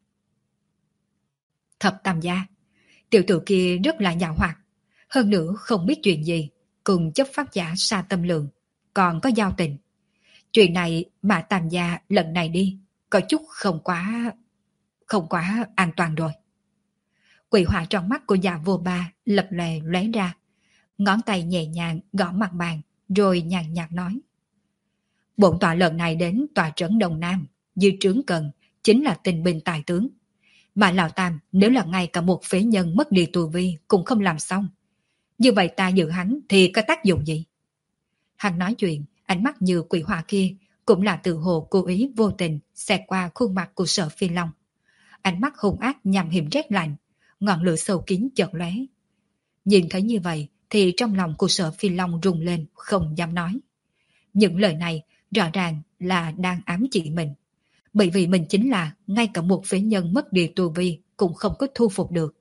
Thập Tam gia, tiểu tử kia rất là giàu hoạt, hơn nữa không biết chuyện gì, cùng chấp pháp giả Sa Tâm Lượng còn có giao tình. Chuyện này mà Tam gia lần này đi có chút không quá không quá an toàn rồi. Quỷ hỏa trong mắt của già vô ba lập lè lóe ra, ngón tay nhẹ nhàng gõ mặt bàn, rồi nhàn nhạt nói: Bổn tọa lần này đến tòa trấn Đông Nam, dư trướng cần chính là tình binh tài tướng. Mà Lão Tam nếu là ngay cả một phế nhân mất đi tu vi cũng không làm xong, như vậy ta giữ hắn thì có tác dụng gì? Hắn nói chuyện, ánh mắt như quỷ hỏa kia cũng là tự hồ cố ý vô tình xẹt qua khuôn mặt của Sở Phi Long. Ánh mắt hung ác nhằm hiểm rét lạnh, ngọn lửa sâu kín chợt lóe. Nhìn thấy như vậy thì trong lòng của Sở Phi Long rung lên, không dám nói. Những lời này rõ ràng là đang ám chỉ mình, bởi vì mình chính là ngay cả một phế nhân mất đi tu vi cũng không có thu phục được.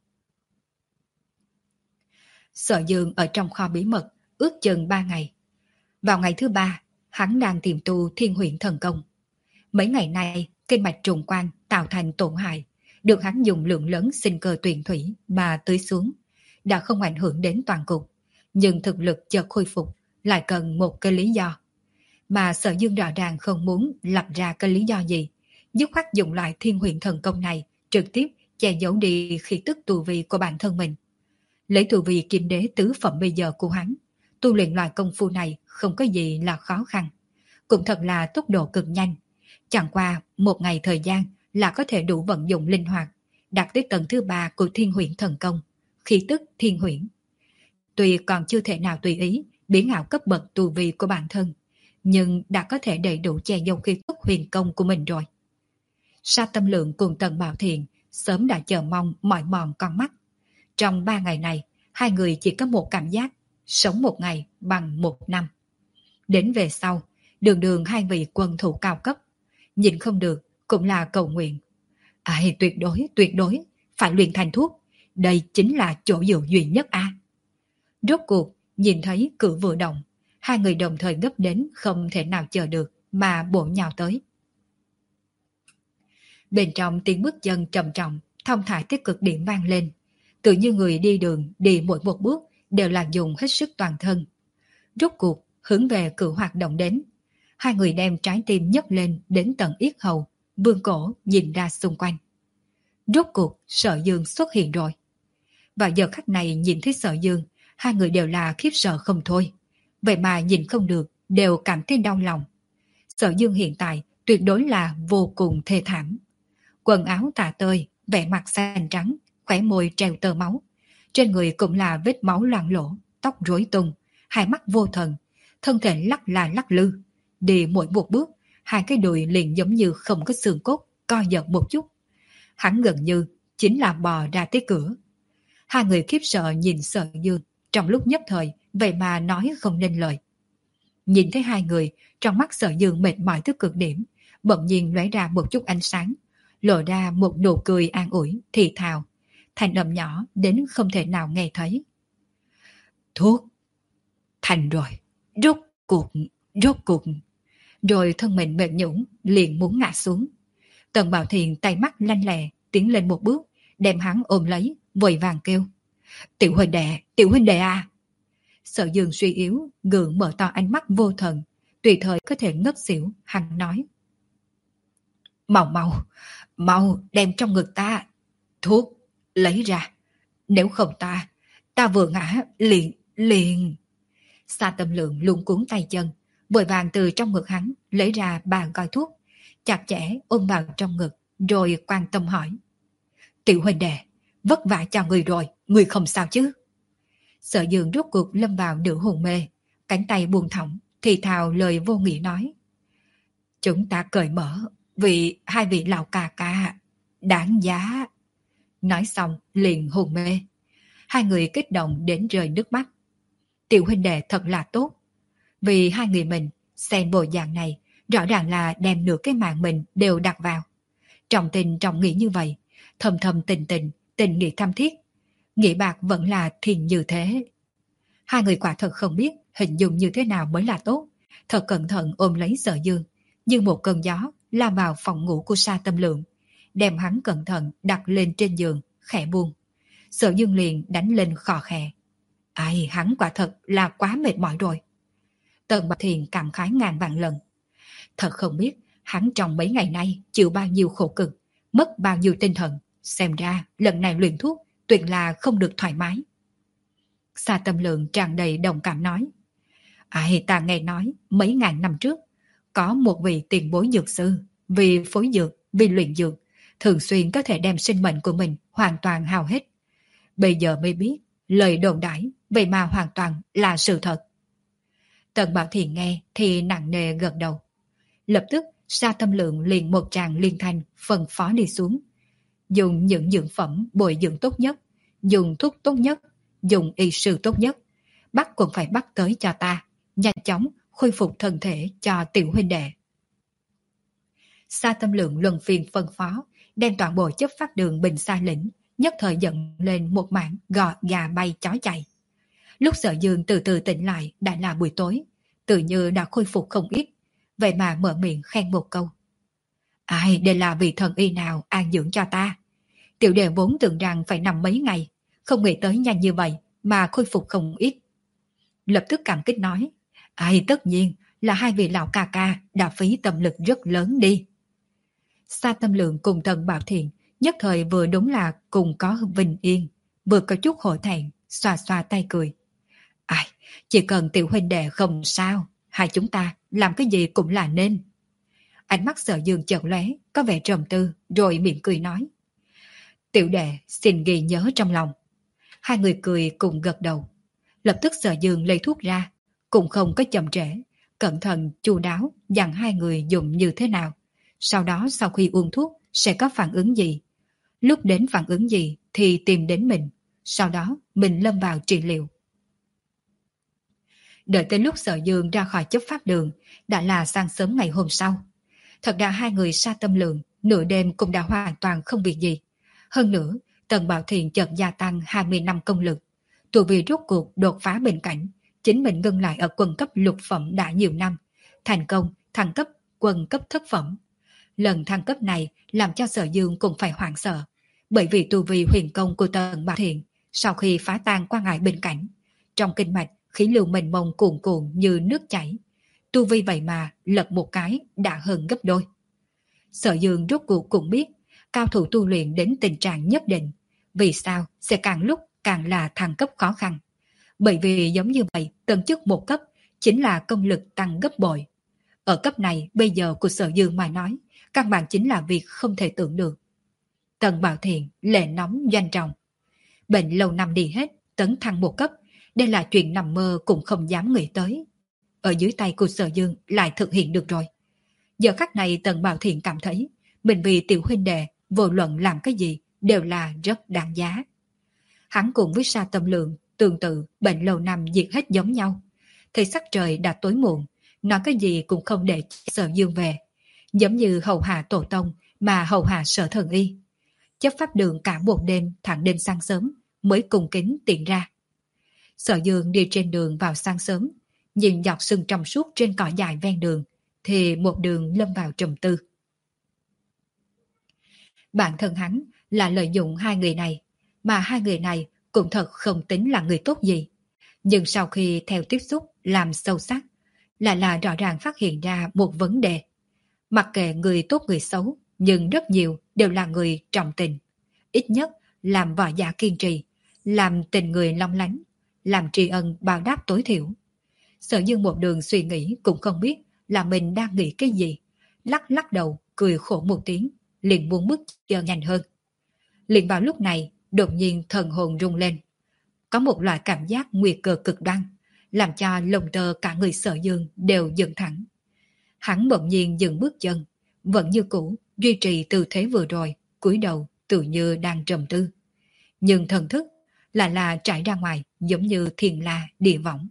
Sở Dương ở trong kho bí mật ước chừng ba ngày. Vào ngày thứ ba, hắn đang tìm tu Thiên Huyễn Thần Công. Mấy ngày nay, kinh mạch trùng quan tạo thành tổn hại, được hắn dùng lượng lớn sinh cơ tuyền thủy mà tưới xuống, đã không ảnh hưởng đến toàn cục, nhưng thực lực chợt khôi phục lại cần một cái lý do. Mà Sở Dương rõ ràng không muốn lập ra cái lý do gì, dứt khoát dùng loại Thiên Huyễn Thần Công này trực tiếp che giấu đi khí tức tu vi của bản thân mình. Lấy tu vi kim đế tứ phẩm bây giờ của hắn, tu luyện loại công phu này không có gì là khó khăn, cũng thật là tốc độ cực nhanh. Chẳng qua một ngày thời gian là có thể đủ vận dụng linh hoạt, đạt tới tầng thứ ba của Thiên Huyễn Thần Công, khí tức thiên huyễn. Tuy còn chưa thể nào tùy ý biến ảo cấp bậc tu vi của bản thân, nhưng đã có thể đầy đủ che giấu khí tức huyền công của mình rồi. Sa Tâm Lượng cùng Tần Bảo Thiện sớm đã chờ mong mỏi mòn con mắt. Trong ba ngày này, hai người chỉ có một cảm giác, sống một ngày bằng một năm. Đến về sau, đường đường hai vị quân thủ cao cấp, nhìn không được cũng là cầu nguyện. Ai tuyệt đối, tuyệt đối, phải luyện thành thuốc, đây chính là chỗ dựa duy nhất a. À. Rốt cuộc, nhìn thấy cử vừa động, hai người đồng thời gấp đến không thể nào chờ được mà bổ nhào tới. Bên trong tiếng bước chân trầm trọng, thông thả tích cực điểm vang lên, tự như người đi đường đi mỗi một bước đều là dùng hết sức toàn thân. Rốt cuộc hướng về cử hoạt động đến, hai người đem trái tim nhấc lên đến tận yết hầu, vươn cổ nhìn ra xung quanh. Rốt cuộc Sở Dương xuất hiện rồi. Và giờ khắc này nhìn thấy Sở Dương, hai người đều là khiếp sợ không thôi. Vậy mà nhìn không được, đều cảm thấy đau lòng. Sở Dương hiện tại tuyệt đối là vô cùng thê thảm. Quần áo tả tơi, vẻ mặt xanh trắng, khóe môi treo tơ máu. Trên người cũng là vết máu loang lổ, tóc rối tung, hai mắt vô thần, thân thể lắc là lắc lư. Đi mỗi một bước, hai cái đùi liền giống như không có xương cốt, co giật một chút. Hắn gần như chính là bò ra tới cửa. Hai người khiếp sợ nhìn Sở Dương, trong lúc nhất thời, vậy mà nói không nên lời. Nhìn thấy hai người, trong mắt Sở Dương mệt mỏi tới cực điểm, bỗng nhiên lóe ra một chút ánh sáng, lộ ra một nụ cười an ủi, thì thào, thành âm nhỏ đến không thể nào nghe thấy. Thuốc. Thành rồi. Rốt cuộc, rốt cuộc. Rồi thân mình mềm nhũn liền muốn ngã xuống. Tần Bảo Thiền tay mắt lanh lẹ tiến lên một bước, đem hắn ôm lấy, vội vàng kêu. Tiểu huynh đệ, tiểu huynh đệ à. Sở Dương suy yếu, gượng mở to ánh mắt vô thần, tùy thời có thể ngất xỉu, hắn nói. Mau mau, mau đem trong ngực ta thuốc lấy ra. Nếu không ta, ta vừa ngã liền, liền. Sa Tâm Lượng luôn cuốn tay chân, vội vàng từ trong ngực hắn lấy ra ba gói thuốc, chặt chẽ ôm vào trong ngực, rồi quan tâm hỏi. Tiểu huynh đệ, vất vả cho người rồi, người không sao chứ? Sở Dương rốt cuộc lâm vào nửa hồn mê, cánh tay buông thõng, thì thào lời vô nghĩa nói. Chúng ta cởi mở, vì hai vị lão ca ca, đáng giá. Nói xong liền hồn mê. Hai người kích động đến rơi nước mắt. Tiểu huynh đệ thật là tốt. Vì hai người mình, xem bộ dạng này, rõ ràng là đem nửa cái mạng mình đều đặt vào. Trọng tình trọng nghĩa như vậy, thầm thầm tình tình, tình nghĩa thâm thiết. Nghĩa bạc vẫn là thiền như thế. Hai người quả thật không biết hình dung như thế nào mới là tốt. Thật cẩn thận ôm lấy Sở Dương, như một cơn gió lao vào phòng ngủ của Sa Tâm Lượng, đem hắn cẩn thận đặt lên trên giường, khẽ buông. Sở Dương liền đánh lên khò khè. Ai, hắn quả thật là quá mệt mỏi rồi. Tần Bảo Thiền cảm khái ngàn vạn lần. Thật không biết hắn trong mấy ngày nay chịu bao nhiêu khổ cực, mất bao nhiêu tinh thần. Xem ra lần này luyện thuốc tuyệt là không được thoải mái. Sa Tâm Lượng tràn đầy đồng cảm nói. Ai, ta nghe nói mấy ngàn năm trước có một vị tiền bối dược sư, vì phối dược, vì luyện dược, thường xuyên có thể đem sinh mệnh của mình hoàn toàn hao hết. Bây giờ mới biết lời đồn đãi vậy mà hoàn toàn là sự thật. Tần Bảo Thiền nghe thì nặng nề gật đầu. Lập tức Sa Tâm Lượng liền một tràng liên thanh phân phó đi xuống. Dùng những dưỡng phẩm bồi dưỡng tốt nhất, dùng thuốc tốt nhất, dùng y sư tốt nhất, bắt cũng phải bắt tới cho ta, nhanh chóng khôi phục thân thể cho tiểu huynh đệ. Sa Tâm Lượng luân phiên phân phó, đem toàn bộ chấp pháp đường Bình Sa lĩnh nhất thời dẫn lên một mảng gò gà bay chó chạy. Lúc Sở Dương từ từ tỉnh lại đã là buổi tối, tự như đã khôi phục không ít, vậy mà mở miệng khen một câu. Ai, đây là vị thần y nào an dưỡng cho ta. Tiểu đệ vốn tưởng rằng phải nằm mấy ngày, không nghĩ tới nhanh như vậy mà khôi phục không ít. Lập tức cảm kích nói. Ai, tất nhiên là hai vị lão ca ca đã phí tâm lực rất lớn đi. Sa Tâm Lượng cùng Tần Bảo Thiền nhất thời vừa đúng là cùng có vinh yên, vừa có chút hổ thẹn, xoa xoa tay cười. Ai, chỉ cần tiểu huynh đệ không sao, hai chúng ta làm cái gì cũng là nên. Ánh mắt Sở Dương chợt lóe, có vẻ trầm tư, rồi miệng cười nói. Tiểu đệ xin ghi nhớ trong lòng. Hai người cười cùng gật đầu. Lập tức Sở Dương lấy thuốc ra, cũng không có chậm trễ, cẩn thận chu đáo dặn hai người dùng như thế nào. Sau đó sau khi uống thuốc sẽ có phản ứng gì. Lúc đến phản ứng gì thì tìm đến mình, sau đó mình lâm vào trị liệu. Đợi tới lúc Sở Dương ra khỏi chấp pháp đường đã là sáng sớm ngày hôm sau. Thật ra hai người Sa Tâm Lượng nửa đêm cũng đã hoàn toàn không việc gì. Hơn nữa, Tần Bảo Thiền chợt gia tăng hai mươi năm công lực. Tụ vì rốt cuộc đột phá bình cảnh, chính mình ngưng lại ở quân cấp lục phẩm đã nhiều năm, thành công thăng cấp quân cấp thất phẩm. Lần thăng cấp này làm cho Sở Dương cũng phải hoảng sợ, bởi vì tu vi huyền công của Tần Bảo Thiền sau khi phá tan qua ngại bình cảnh, trong kinh mạch khí lưu mênh mông cuồn cuộn như nước chảy, tu vi vậy mà lật một cái đã hơn gấp đôi. Sở Dương rốt cuộc cũng biết cao thủ tu luyện đến tình trạng nhất định, vì sao sẽ càng lúc càng là thăng cấp khó khăn. Bởi vì giống như vậy, tầng chức một cấp chính là công lực tăng gấp bội. Ở cấp này bây giờ của Sở Dương mà nói, căn bản chính là việc không thể tưởng được. Tần Bảo Thiền lệ nóng doanh trọng. Bệnh lâu năm đi hết, tấn thăng một cấp, đây là chuyện nằm mơ cũng không dám nghĩ tới. Ở dưới tay của Sở Dương lại thực hiện được rồi. Giờ khắc này Tần Bảo Thiền cảm thấy mình vì tiểu huynh đệ vô luận làm cái gì đều là rất đáng giá. Hắn cùng với Sa Tâm Lượng tương tự bệnh lâu năm diệt hết giống nhau. Thì sắc trời đã tối muộn, nói cái gì cũng không để Sở Dương về, giống như hầu hạ tổ tông mà hầu hạ Sở Thần Y. chấp pháp đường cả một đêm thẳng đến sáng sớm mới cùng kính tiện ra. Sở Dương đi trên đường vào sáng sớm, nhìn giọt sương trong suốt trên cỏ dài ven đường, thì một đường lâm vào trầm tư. Bản thân hắn là lợi dụng hai người này, mà hai người này cũng thật không tính là người tốt gì. Nhưng sau khi theo tiếp xúc làm sâu sắc, lại là rõ ràng phát hiện ra một vấn đề. Mặc kệ người tốt người xấu, nhưng rất nhiều đều là người trọng tình. Ít nhất làm võ giả kiên trì, làm tình người long lánh, làm tri ân báo đáp tối thiểu. Sở Dương một đường suy nghĩ cũng không biết là mình đang nghĩ cái gì. Lắc lắc đầu, cười khổ một tiếng, liền muốn bước chân nhanh hơn. Liền vào lúc này, đột nhiên thần hồn rung lên. Có một loại cảm giác nguy cơ cực đoan, làm cho lồng tơ cả người Sở Dương đều dựng thẳng. Hắn bỗng nhiên dừng bước chân, vẫn như cũ, duy trì tư thế vừa rồi, cúi đầu tự như đang trầm tư. Nhưng thần thức lại là trải ra ngoài giống như thiền la địa võng.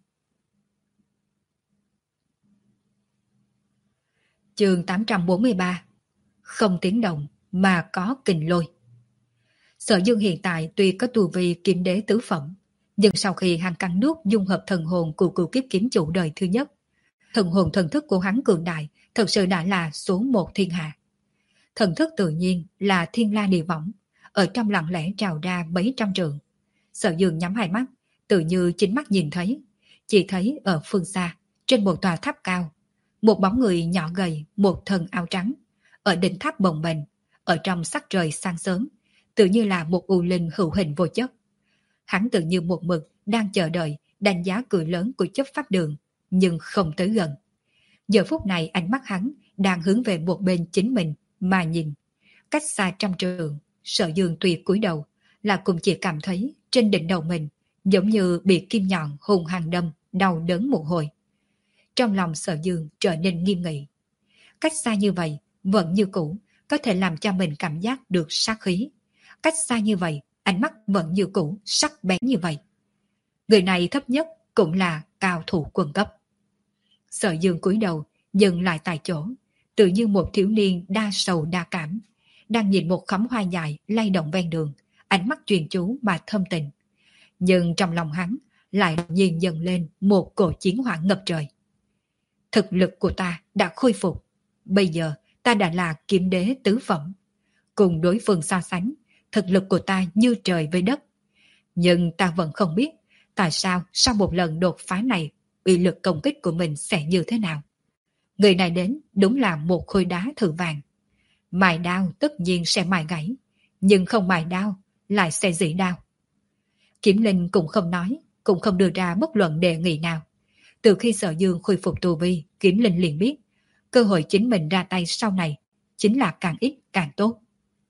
Chương tám trăm bốn mươi ba. Không tiếng động mà có kình lôi. Sở Dương hiện tại tuy có tu vi kiếm đế tứ phẩm, nhưng sau khi hắn cắn nuốt dung hợp thần hồn của cửu kiếp kiếm chủ đời thứ nhất, thần hồn thần thức của hắn cường đại thật sự đã là số một thiên hạ. Thần thức tự nhiên là thiên la địa võng, ở trong lặng lẽ trào ra mấy trăm trượng. Sở Dương nhắm hai mắt, tự như chính mắt nhìn thấy, chỉ thấy ở phương xa, trên một tòa tháp cao, một bóng người nhỏ gầy, một thân áo trắng, ở đỉnh tháp bồng bềnh, ở trong sắc trời sáng sớm, tự như là một u linh hữu hình vô chất. Hắn tự như một mực đang chờ đợi đánh giá cười lớn của chấp pháp đường, nhưng không tới gần. Giờ phút này ánh mắt hắn đang hướng về một bên chính mình mà nhìn. Cách xa trăm trượng, Sở Dương tùy cúi đầu, là cũng chỉ cảm thấy trên đỉnh đầu mình giống như bị kim nhọn hung hăng đâm, đau đớn một hồi. Trong lòng Sở Dương trở nên nghiêm nghị. Cách xa như vậy, vẫn như cũ, có thể làm cho mình cảm giác được sát khí. Cách xa như vậy, ánh mắt vẫn như cũ, sắc bén như vậy. Người này thấp nhất cũng là cao thủ quân cấp. Sở Dương cúi đầu, dừng lại tại chỗ, tự như một thiếu niên đa sầu đa cảm, đang nhìn một khóm hoa dài lay động ven đường, ánh mắt chuyên chú mà thâm tình. Nhưng trong lòng hắn lại đột nhiên dần lên một cổ chiến hỏa ngập trời. Thực lực của ta đã khôi phục, bây giờ ta đã là kiếm đế tứ phẩm. Cùng đối phương so sánh, thực lực của ta như trời với đất. Nhưng ta vẫn không biết tại sao sau một lần đột phá này, uy lực công kích của mình sẽ như thế nào. Người này đến đúng là một khối đá thử vàng. Mài đao tất nhiên sẽ mài gãy, nhưng không mài đao lại sẽ dỉ đao. Kiếm Linh cũng không nói, cũng không đưa ra bất luận đề nghị nào. Từ khi Sở Dương khôi phục tu vi, Kiếm Linh liền biết cơ hội chính mình ra tay sau này chính là càng ít càng tốt.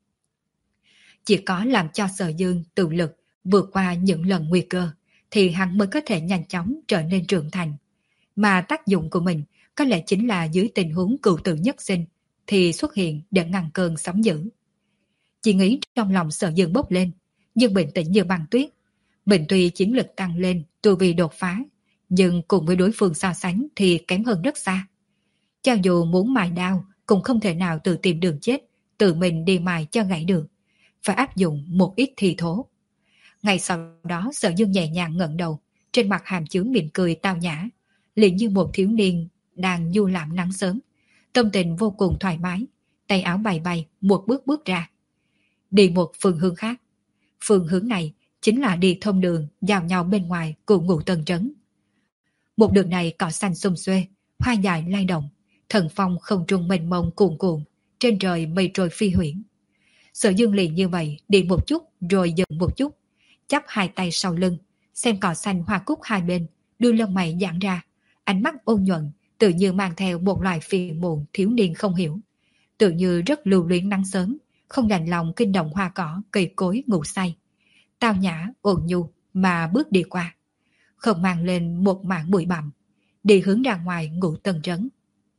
Chỉ có làm cho Sở Dương tự lực vượt qua những lần nguy cơ, thì hắn mới có thể nhanh chóng trở nên trưởng thành. Mà tác dụng của mình có lẽ chính là dưới tình huống cựu tử nhất sinh thì xuất hiện để ngăn cơn sóng dữ. Chỉ nghĩ trong lòng Sở Dương bốc lên, nhưng bình tĩnh như băng tuyết. Mình tuy chiến lực tăng lên, tu vi đột phá, nhưng cùng với đối phương so sánh thì kém hơn rất xa. Cho dù muốn mài đao, cũng không thể nào tự tìm đường chết, tự mình đi mài cho gãy được. Phải áp dụng một ít thì thố. Ngay sau đó Sở Dương nhẹ nhàng ngẩng đầu, trên mặt hàm chứa mỉm cười tao nhã, liền như một thiếu niên đang du lãm nắng sớm, tâm tình vô cùng thoải mái, tay áo bay bay một bước bước ra, đi một phương hướng khác. Phương hướng này chính là đi thông đường giao nhau bên ngoài của Ngũ Tân trấn. Một đường này cỏ xanh xum xuê, hoa dài lay động, thần phong không trung mênh mông cuồn cuộn, trên trời mây trôi phi huyễn. Sở Dương liền như vậy đi một chút rồi dừng một chút, chắp hai tay sau lưng, xem cỏ xanh hoa cúc hai bên, đưa lông mày giãn ra, ánh mắt ôn nhuận, tự như mang theo một loài phiền muộn thiếu niên không hiểu, tự như rất lưu luyến nắng sớm, không đành lòng kinh động hoa cỏ cây cối ngủ say, tao nhã ôn nhu mà bước đi qua, không mang lên một mảng bụi bặm, đi hướng ra ngoài Ngũ Tân trấn.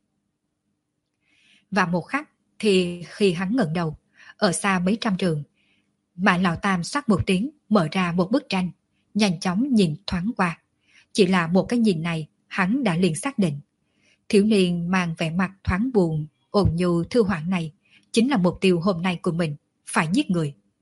Và một khắc thì khi hắn ngẩng đầu, ở xa mấy trăm trường, Mã Lão Tam sắc một tiếng mở ra một bức tranh, nhanh chóng nhìn thoáng qua. Chỉ là một cái nhìn này, hắn đã liền xác định. Thiếu niên mang vẻ mặt thoáng buồn, ôn nhu thư hoảng này, chính là mục tiêu hôm nay của mình, phải giết người.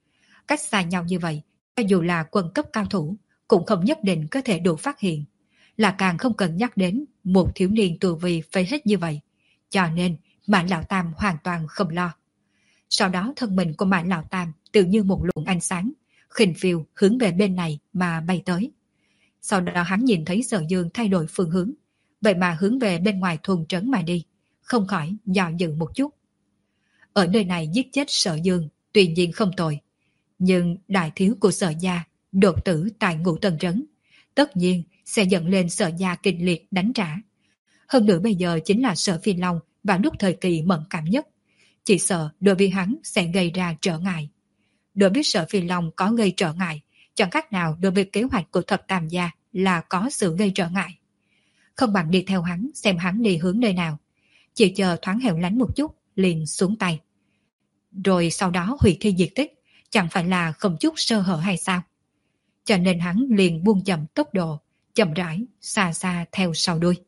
cách xa nhau như vậy, cho dù là quân cấp cao thủ, cũng không nhất định có thể đủ phát hiện. Là càng không cần nhắc đến một thiếu niên tu vi phế hết như vậy. Cho nên, Mã Lão Tam hoàn toàn không lo. Sau đó thân mình của Mã Lão Tam tự như một luồng ánh sáng, khinh phiêu hướng về bên này mà bay tới. Sau đó hắn nhìn thấy Sở Dương thay đổi phương hướng, vậy mà hướng về bên ngoài thôn trấn mà đi, không khỏi dò dự một chút. Ở nơi này giết chết Sở Dương tuy nhiên không tội, nhưng đại thiếu của Sở gia đột tử tại Ngũ Tần trấn, tất nhiên sẽ dẫn lên Sở gia kịch liệt đánh trả. Hơn nữa bây giờ chính là Sở Phi Long vào lúc thời kỳ mẫn cảm nhất, chỉ sợ đối với hắn sẽ gây ra trở ngại. Đối với Sở Phi Long có gây trở ngại, chẳng khác nào đối với kế hoạch của Thập Tam gia là có sự gây trở ngại. Không bằng đi theo hắn xem hắn đi hướng nơi nào, chỉ chờ thoáng hẻo lánh một chút liền xuống tay. Rồi sau đó hủy thi diệt tích, chẳng phải là không chút sơ hở hay sao? Cho nên hắn liền buông chậm tốc độ, chậm rãi, xa xa theo sau đuôi.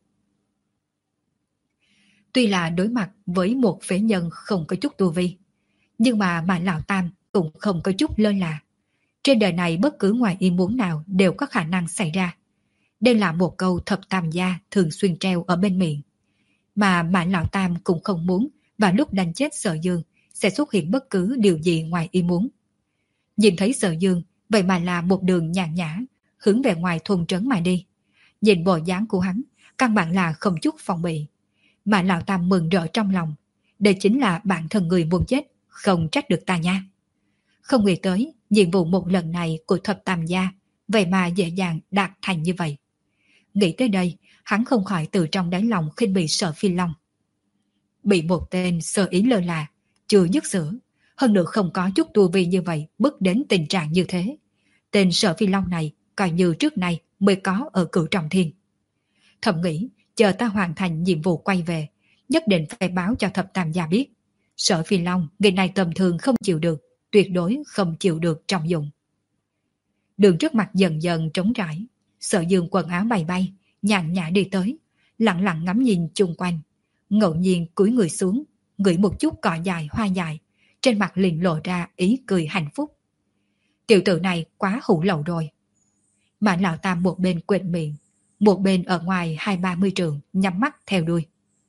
Tuy là đối mặt với một phế nhân không có chút tu vi, nhưng mà Mã Lão Tam cũng không có chút lơ là. Trên đời này bất cứ ngoài ý muốn nào đều có khả năng xảy ra. Đây là một câu Thập Tam gia thường xuyên treo ở bên miệng. Mà Mã Lão Tam cũng không muốn vào lúc đánh chết Sở Dương sẽ xuất hiện bất cứ điều gì ngoài ý muốn. Nhìn thấy Sở Dương, vậy mà là một đường nhàn nhã, hướng về ngoài thôn trấn mà đi. Nhìn bộ dáng của hắn, căn bản là không chút phòng bị. Mà Lão Tam mừng rỡ trong lòng. Đây chính là bản thân người muốn chết, không trách được ta nha. Không nghĩ tới, nhiệm vụ một lần này của Thập Tam gia, vậy mà dễ dàng đạt thành như vậy. Nghĩ tới đây, hắn không khỏi từ trong đáy lòng khinh bị Sở Phi Long. Bị một tên sơ ý lơ là, chưa dứt sữa, hơn nữa không có chút tu vi như vậy bước đến tình trạng như thế. Tên Sở Phi Long này coi như trước nay mới có ở Cửu Trọng Thiên. Thầm nghĩ, chờ ta hoàn thành nhiệm vụ quay về, nhất định phải báo cho Thập Tam gia biết. Sở Phi Long, người này tầm thường không chịu được, tuyệt đối không chịu được trọng dụng. Đường trước mặt dần dần trống trải, Sở Dương quần áo bay bay, nhàn nhã đi tới, lặng lặng ngắm nhìn chung quanh, ngẫu nhiên cúi người xuống, ngửi một chút cỏ dài hoa dài, trên mặt liền lộ ra ý cười hạnh phúc. Tiểu tử này quá hủ lậu rồi. Mà Lão Tam một bên quệt miệng, một bên ở ngoài hai ba mươi trường nhắm mắt theo đuôi.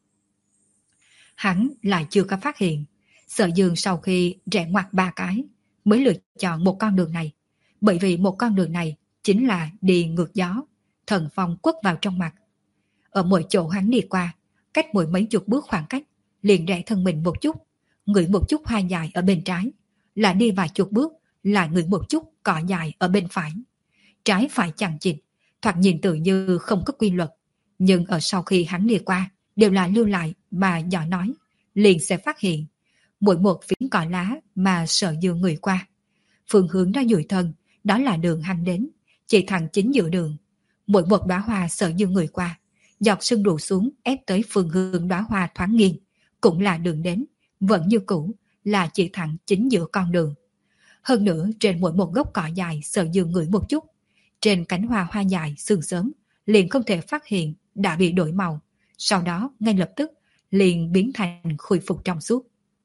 Hắn lại chưa có phát hiện, Sở Dương sau khi rẽ ngoặt ba cái mới lựa chọn một con đường này, bởi vì một con đường này chính là đi ngược gió, thần phong quất vào trong mặt. Ở mỗi chỗ hắn đi qua, cách mỗi mấy chục bước khoảng cách, liền rẽ thân mình một chút, ngửi một chút hoa dài ở bên trái, lại đi vài chục bước, lại ngửi một chút cỏ dài ở bên phải. Trái phải chằng chịt, thoạt nhìn tự như không có quy luật, nhưng ở sau khi hắn đi qua, đều là lưu lại mà nhỏ nói, liền sẽ phát hiện mỗi một phiến cỏ lá mà Sở Dương người qua. Phương hướng đã dụi thân, đó là đường hắn đến, chỉ thẳng chính giữa đường. Mỗi một đóa hoa Sở Dương người qua, giọt sương đổ xuống ép tới phương hướng đóa hoa thoáng nghiêng, cũng là đường đến, vẫn như cũ, là chỉ thẳng chính giữa con đường. Hơn nữa trên mỗi một gốc cỏ dài Sở Dương ngửi một chút, trên cánh hoa hoa dài sương sớm, liền không thể phát hiện đã bị đổi màu, sau đó ngay lập tức liền biến thành khôi phục trong suốt.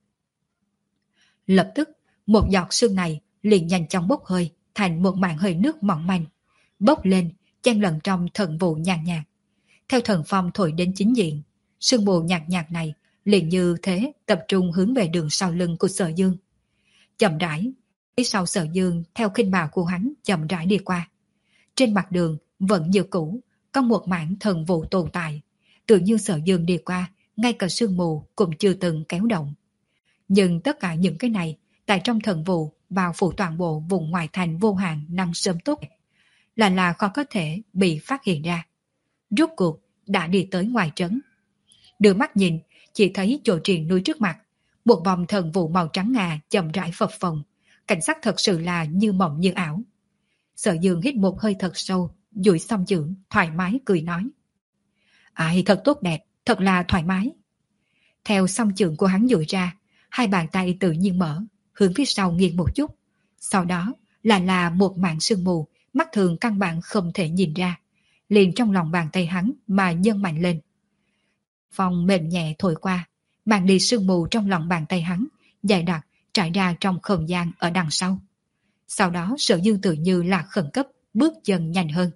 Lập tức, một giọt sương này liền nhanh chóng bốc hơi thành một màn hơi nước mỏng manh, bốc lên, chen lẫn trong thần vụ nhàn nhạt. Theo thần phong thổi đến chính diện, sương mù nhạt nhạt này liền như thế tập trung hướng về đường sau lưng của Sở Dương. Chậm rãi, phía sau Sở Dương theo khinh bào của hắn chậm rãi đi qua. Trên mặt đường vẫn như cũ, có một mảng thần vụ tồn tại, tự như Sở Dương đi qua, ngay cả sương mù cũng chưa từng kéo động. Nhưng tất cả những cái này, tại trong thần vụ bao phủ toàn bộ vùng ngoại thành vô hạn năm sớm tốt, là là khó có thể bị phát hiện ra. Rốt cuộc đã đi tới ngoài trấn. Đưa mắt nhìn, chỉ thấy chỗ triền núi trước mặt, một vòng thần vụ màu trắng ngà chậm rãi phập phồng, cảnh sắc thật sự là như mộng như ảo. Sở Dương hít một hơi thật sâu, duỗi song chưởng, thoải mái cười nói: "Ai thật tốt đẹp, thật là thoải mái." Theo song chưởng của hắn duỗi ra, hai bàn tay tự nhiên mở, hướng phía sau nghiêng một chút. Sau đó là là một mảng sương mù, mắt thường căn bản không thể nhìn ra, liền trong lòng bàn tay hắn mà nhơn mạnh lên. Phong mềm nhẹ thổi qua, màn đi sương mù trong lòng bàn tay hắn, dày đặc trải ra trong không gian ở đằng sau. Sau đó Sở Dương tự như là khẩn cấp, bước chân nhanh hơn.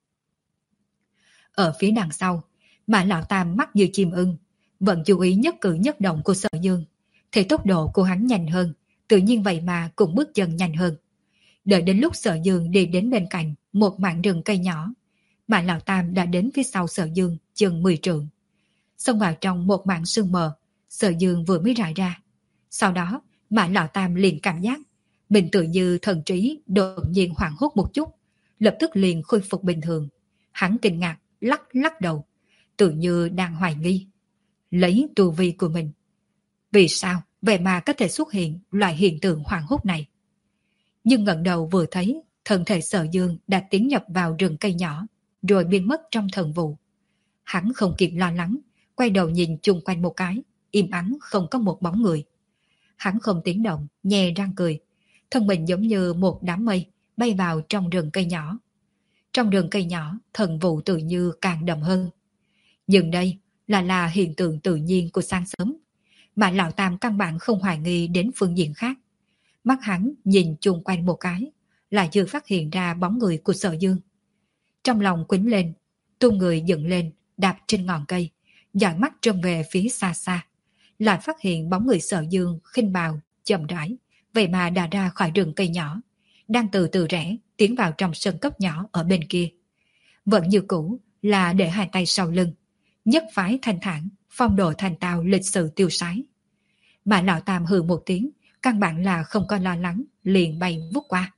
Ở phía đằng sau, Mã Lão Tam mắt như chim ưng, vẫn chú ý nhất cử nhất động của Sở Dương. Thì tốc độ của hắn nhanh hơn, tự nhiên vậy mà cũng bước chân nhanh hơn. Đợi đến lúc Sở Dương đi đến bên cạnh một mảng rừng cây nhỏ, Mã Lão Tam đã đến phía sau Sở Dương chừng mười trượng. Xông vào trong một mảng sương mờ, Sở Dương vừa mới rải ra. Sau đó, Mã Lão Tam liền cảm giác mình tự như thần trí đột nhiên hoảng hốt một chút, lập tức liền khôi phục bình thường. Hắn kinh ngạc, lắc lắc đầu, tự như đang hoài nghi. Lấy tu vi của mình, vì sao vậy mà có thể xuất hiện loại hiện tượng hoảng hốt này? Nhưng ngẩng đầu vừa thấy, thân thể Sở Dương đã tiến nhập vào rừng cây nhỏ, rồi biến mất trong thần vụ. Hắn không kịp lo lắng, quay đầu nhìn chung quanh một cái, im ắng không có một bóng người. Hắn không tiếng động, nhè răng cười, thân mình giống như một đám mây bay vào trong rừng cây nhỏ. Trong rừng cây nhỏ, thần vụ tự như càng đậm hơn. Nhưng đây là là hiện tượng tự nhiên của sáng sớm, mà Lão Tam căn bản không hoài nghi đến phương diện khác. Mắt hắn nhìn chung quanh một cái, lại chưa phát hiện ra bóng người của Sở Dương. Trong lòng quýnh lên, tung người dựng lên, đạp trên ngọn cây, dõi mắt trông về phía xa xa, lại phát hiện bóng người Sở Dương khinh bào, chậm rãi, vậy mà đã ra khỏi rừng cây nhỏ, đang từ từ rẽ tiến vào trong sân cốc nhỏ ở bên kia. Vẫn như cũ là để hai tay sau lưng, nhất phái thanh thản, phong độ thành tao lịch sự tiêu sái. Mà Lão Tam hừ một tiếng, căn bản là không có lo lắng, liền bay vút qua.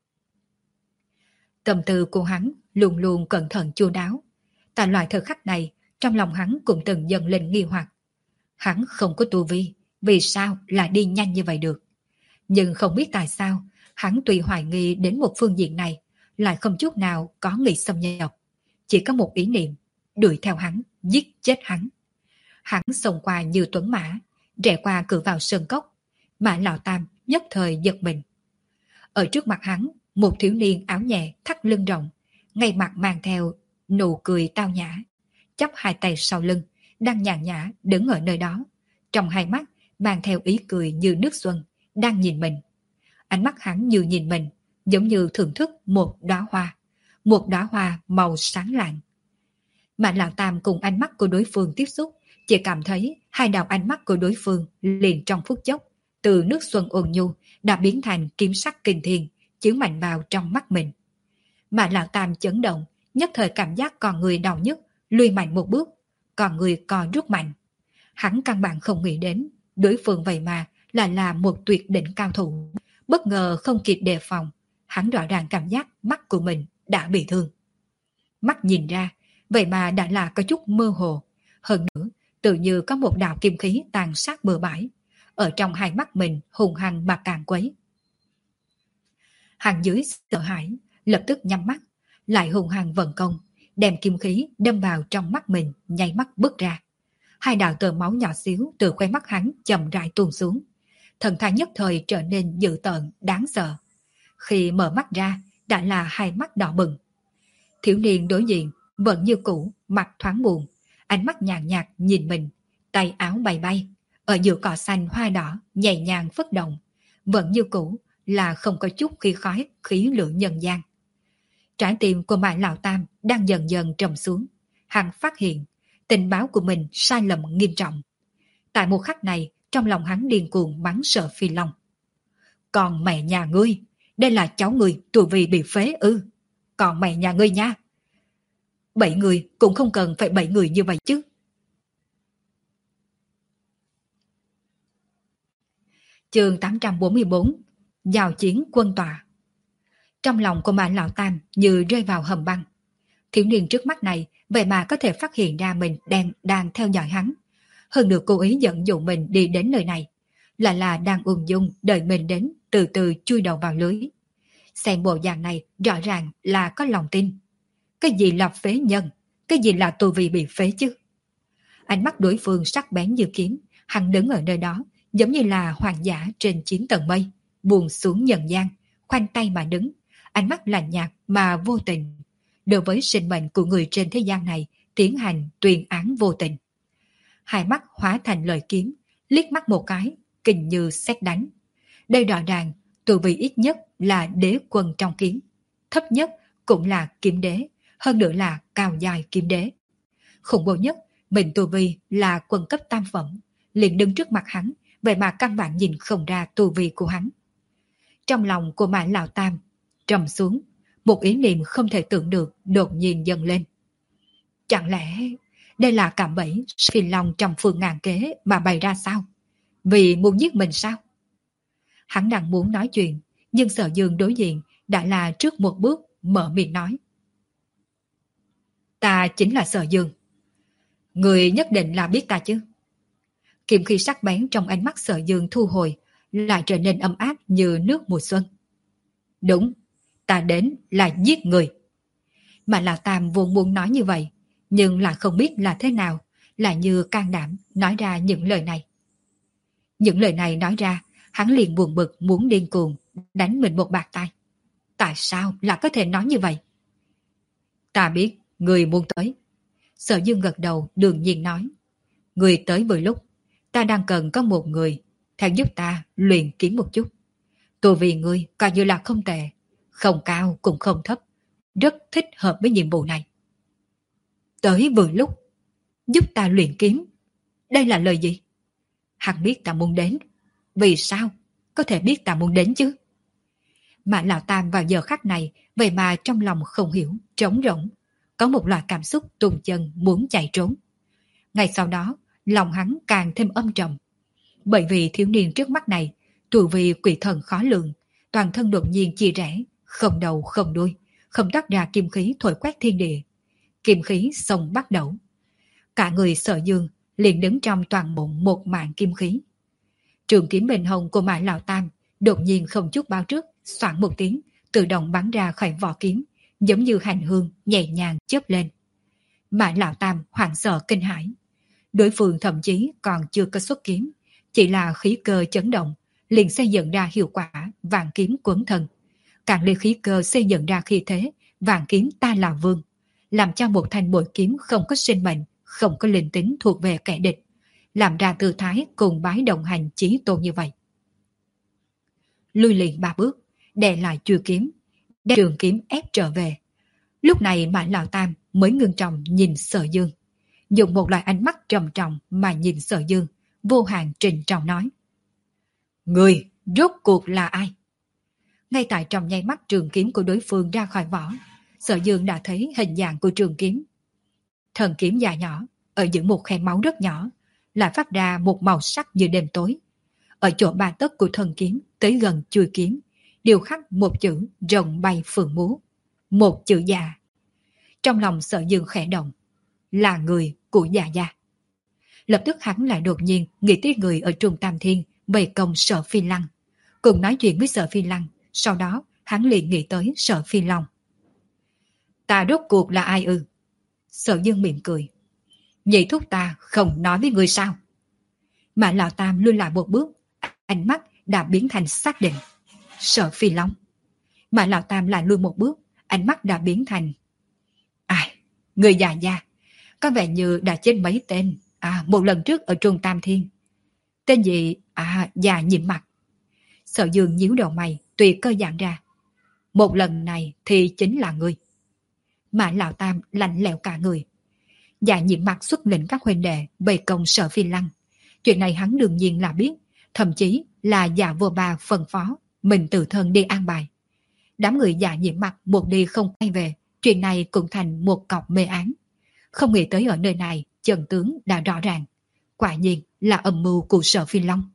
Tâm tư của hắn luôn luôn cẩn thận chu đáo. Tại loại thời khắc này, trong lòng hắn cũng từng dần lên nghi hoặc. Hắn không có tu vi, vì sao lại đi nhanh như vậy được? Nhưng không biết tại sao, hắn tùy hoài nghi đến một phương diện này, lại không chút nào có nghĩ xâm nhập. Chỉ có một ý niệm, đuổi theo hắn, giết chết hắn. Hắn xông qua như tuấn mã, rẽ qua cửa vào sơn cốc, mà Lão Tam nhất thời giật mình. Ở trước mặt hắn, một thiếu niên áo nhẹ thắt lưng rộng, ngay mặt mang theo nụ cười tao nhã, chắp hai tay sau lưng, đang nhàn nhã đứng ở nơi đó, trong hai mắt mang theo ý cười như nước xuân, đang nhìn mình. Ánh mắt hắn như nhìn mình, giống như thưởng thức một đóa hoa, một đóa hoa màu sáng lạng. Mà Lão Tam cùng ánh mắt của đối phương tiếp xúc, chỉ cảm thấy hai đạo ánh mắt của đối phương liền trong phút chốc, từ nước xuân ôn nhu đã biến thành kiếm sắc kinh thiên, chiếu mạnh vào trong mắt mình. Mà Lão Tam chấn động, nhất thời cảm giác con người đau nhức, lùi mạnh một bước, còn người co rút mạnh. Hắn căn bản không nghĩ đến, đối phương vậy mà là là một tuyệt đỉnh cao thủ. Bất ngờ không kịp đề phòng, hắn rõ ràng cảm giác mắt của mình đã bị thương. Mắt nhìn ra, vậy mà đã là có chút mơ hồ. Hơn nữa, tự như có một đạo kim khí tàn sát bừa bãi, ở trong hai mắt mình hùng hăng mà càng quấy. Hàng dưới sợ hãi, lập tức nhắm mắt, lại hùng hăng vận công, đem kim khí đâm vào trong mắt mình, nháy mắt bước ra. Hai đạo tơ máu nhỏ xíu từ khóe mắt hắn chậm rãi tuôn xuống. Thần thái nhất thời trở nên dữ tợn, đáng sợ. Khi mở mắt ra, đã là hai mắt đỏ bừng. Thiếu niên đối diện, vẫn như cũ, mặt thoáng buồn, ánh mắt nhàn nhạt nhìn mình, tay áo bay bay, ở giữa cỏ xanh hoa đỏ, nhẹ nhàng phất động, vẫn như cũ là không có chút khí khói, khí lửa nhân gian. Trái tim của Mã Lão Tam đang dần dần trầm xuống, hắn phát hiện tình báo của mình sai lầm nghiêm trọng. Tại một khắc này, trong lòng hắn điên cuồng bắn sợ Phi Long. Còn mẹ nhà ngươi, đây là cháu ngươi tuổi vì bị phế ư? Còn mẹ nhà ngươi nha. Bảy người cũng không cần phải bảy người như vậy chứ. Chương tám trăm bốn mươi bốn, Giao chiến quân tòa. Trong lòng của Mã Lão Tam như rơi vào hầm băng. Thiếu niên trước mắt này vậy mà có thể phát hiện ra mình đang, đang theo dõi hắn. Hơn được cố ý dẫn dụ mình đi đến nơi này, là là đang ung dung đợi mình đến từ từ chui đầu vào lưới. Xem bộ dạng này rõ ràng là có lòng tin. Cái gì là phế nhân, cái gì là tu vi bị phế chứ? Ánh mắt đối phương sắc bén như kiếm, hắn đứng ở nơi đó giống như là hoàng giả trên chín tầng mây, buông xuống nhân gian, khoanh tay mà đứng, ánh mắt lạnh nhạt mà vô tình, đối với sinh mệnh của người trên thế gian này tiến hành tuyên án vô tình. Hai mắt hóa thành lời kiếm, liếc mắt một cái, kình như sét đánh. Đây rõ ràng Tu vi ít nhất là đế quân trong kiếm, thấp nhất cũng là kiếm đế, hơn nữa là cao dài kiếm đế. Khủng bố nhất, mình tu vi là quân cấp tam phẩm, liền đứng trước mặt hắn, vậy mà căn bản nhìn không ra tu vi của hắn. Trong lòng của Mã Lão Tam trầm xuống, một ý niệm không thể tưởng được đột nhiên dâng lên. Chẳng lẽ đây là cạm bẫy phi long trong phương ngàn kế mà bày ra sao? Vì muốn giết mình sao? Hắn đang muốn nói chuyện, nhưng Sở Dương đối diện đã là trước một bước mở miệng nói. Ta chính là Sở Dương. Người nhất định là biết ta chứ? Kiếm khí sắc bén trong ánh mắt Sở Dương thu hồi, lại trở nên ấm áp như nước mùa xuân. Đúng, ta đến là giết người. Mà là Tam vốn muốn nói như vậy, nhưng lại không biết là thế nào, lại như can đảm nói ra những lời này. Những lời này nói ra, hắn liền buồn bực muốn điên cuồng, đánh mình một bạt tay. Tại sao lại có thể nói như vậy? Ta biết, người muốn tới. Sở Dương gật đầu đương nhiên nói. Người tới vừa lúc, ta đang cần có một người, theo giúp ta luyện kiếm một chút. Tu vì ngươi coi như là không tệ, không cao cũng không thấp, rất thích hợp với nhiệm vụ này. Tới vừa lúc, giúp ta luyện kiếm. Đây là lời gì? Hắn biết ta muốn đến. Vì sao? Có thể biết ta muốn đến chứ? Mà Lão Tam vào giờ khắc này, vậy mà trong lòng không hiểu, trống rỗng, có một loại cảm xúc tuôn chân muốn chạy trốn. Ngay sau đó, lòng hắn càng thêm âm trầm. Bởi vì thiếu niên trước mắt này, tu vi quỷ thần khó lường, toàn thân đột nhiên chia rẽ, không đầu không đuôi, không tắt ra kim khí thổi quét thiên địa. Kim khí xông bắt đầu. Cả người Sở Dương liền đứng trong toàn bộ một màn kim khí. Trường kiếm bên hông của Mã Lão Tam đột nhiên không chút báo trước, xoảng một tiếng, tự động bắn ra khỏi vỏ kiếm, giống như hành hương nhẹ nhàng chớp lên. Mã Lão Tam hoảng sợ kinh hãi. Đối phương thậm chí còn chưa có xuất kiếm, chỉ là khí cơ chấn động, liền xây dựng ra hiệu quả vạn kiếm quấn thân. Càng lên khí cơ xây dựng ra khí thế, vạn kiếm ta là vương, làm cho một thanh bội kiếm không có sinh mệnh, không có linh tính thuộc về kẻ địch, làm ra tư thái cùng bái đồng hành chí tôn như vậy. Lui liền ba bước, đè lại chuôi kiếm, đem trường kiếm ép trở về. Lúc này Mã Lão Tam mới ngưng trọng nhìn Sở Dương, dùng một loại ánh mắt trầm trọng mà nhìn Sở Dương, vô hạn trịnh trọng nói. Người rốt cuộc là ai? Ngay tại trong nháy mắt trường kiếm của đối phương ra khỏi vỏ, Sở Dương đã thấy hình dạng của trường kiếm. Thần kiếm dài nhỏ, ở giữa một khe máu rất nhỏ, lại phát ra một màu sắc như đêm tối. Ở chỗ ba tấc của thần kiếm tới gần chuôi kiếm, đều khắc một chữ rồng bay phượng múa, một chữ già. Trong lòng Sở Dương khẽ động, là người của già gia. Lập tức hắn lại đột nhiên nghĩ tới người ở Trung Tam Thiên vây công Sở Phi Lăng, cùng nói chuyện với Sở Phi Lăng. Sau đó hắn liền nghĩ tới Sở Phi Long. Ta rốt cuộc là ai ư? Sở Dương mỉm cười. Nhị thúc ta không nói với người sao? Mà Lão Tam lui lại một bước, ánh mắt đã biến thành xác định. Sở Phi Long. Mà Lão Tam lại lui một bước, ánh mắt đã biến thành. Ai? Người già gia. Có vẻ như đã chết mấy tên. À, một lần trước ở Trung Tam Thiên. Tên gì? À, già nhịn mặt. Sở Dương nhíu đầu mày, tùy cơ dạng ra. Một lần này thì chính là ngươi. Mà Lão Tam lạnh lẽo cả người. Dạ nhiệm mặt xuất lệnh các huynh đệ bày công Sở Phi Lăng. Chuyện này hắn đương nhiên là biết, thậm chí là dạ vô ba phân phó, mình tự thân đi an bài. Đám người dạ nhiệm mặt một đi không quay về, chuyện này cũng thành một cọc mê án. Không nghĩ tới ở nơi này, chân tướng đã rõ ràng. Quả nhiên là âm mưu của Sở Phi Long.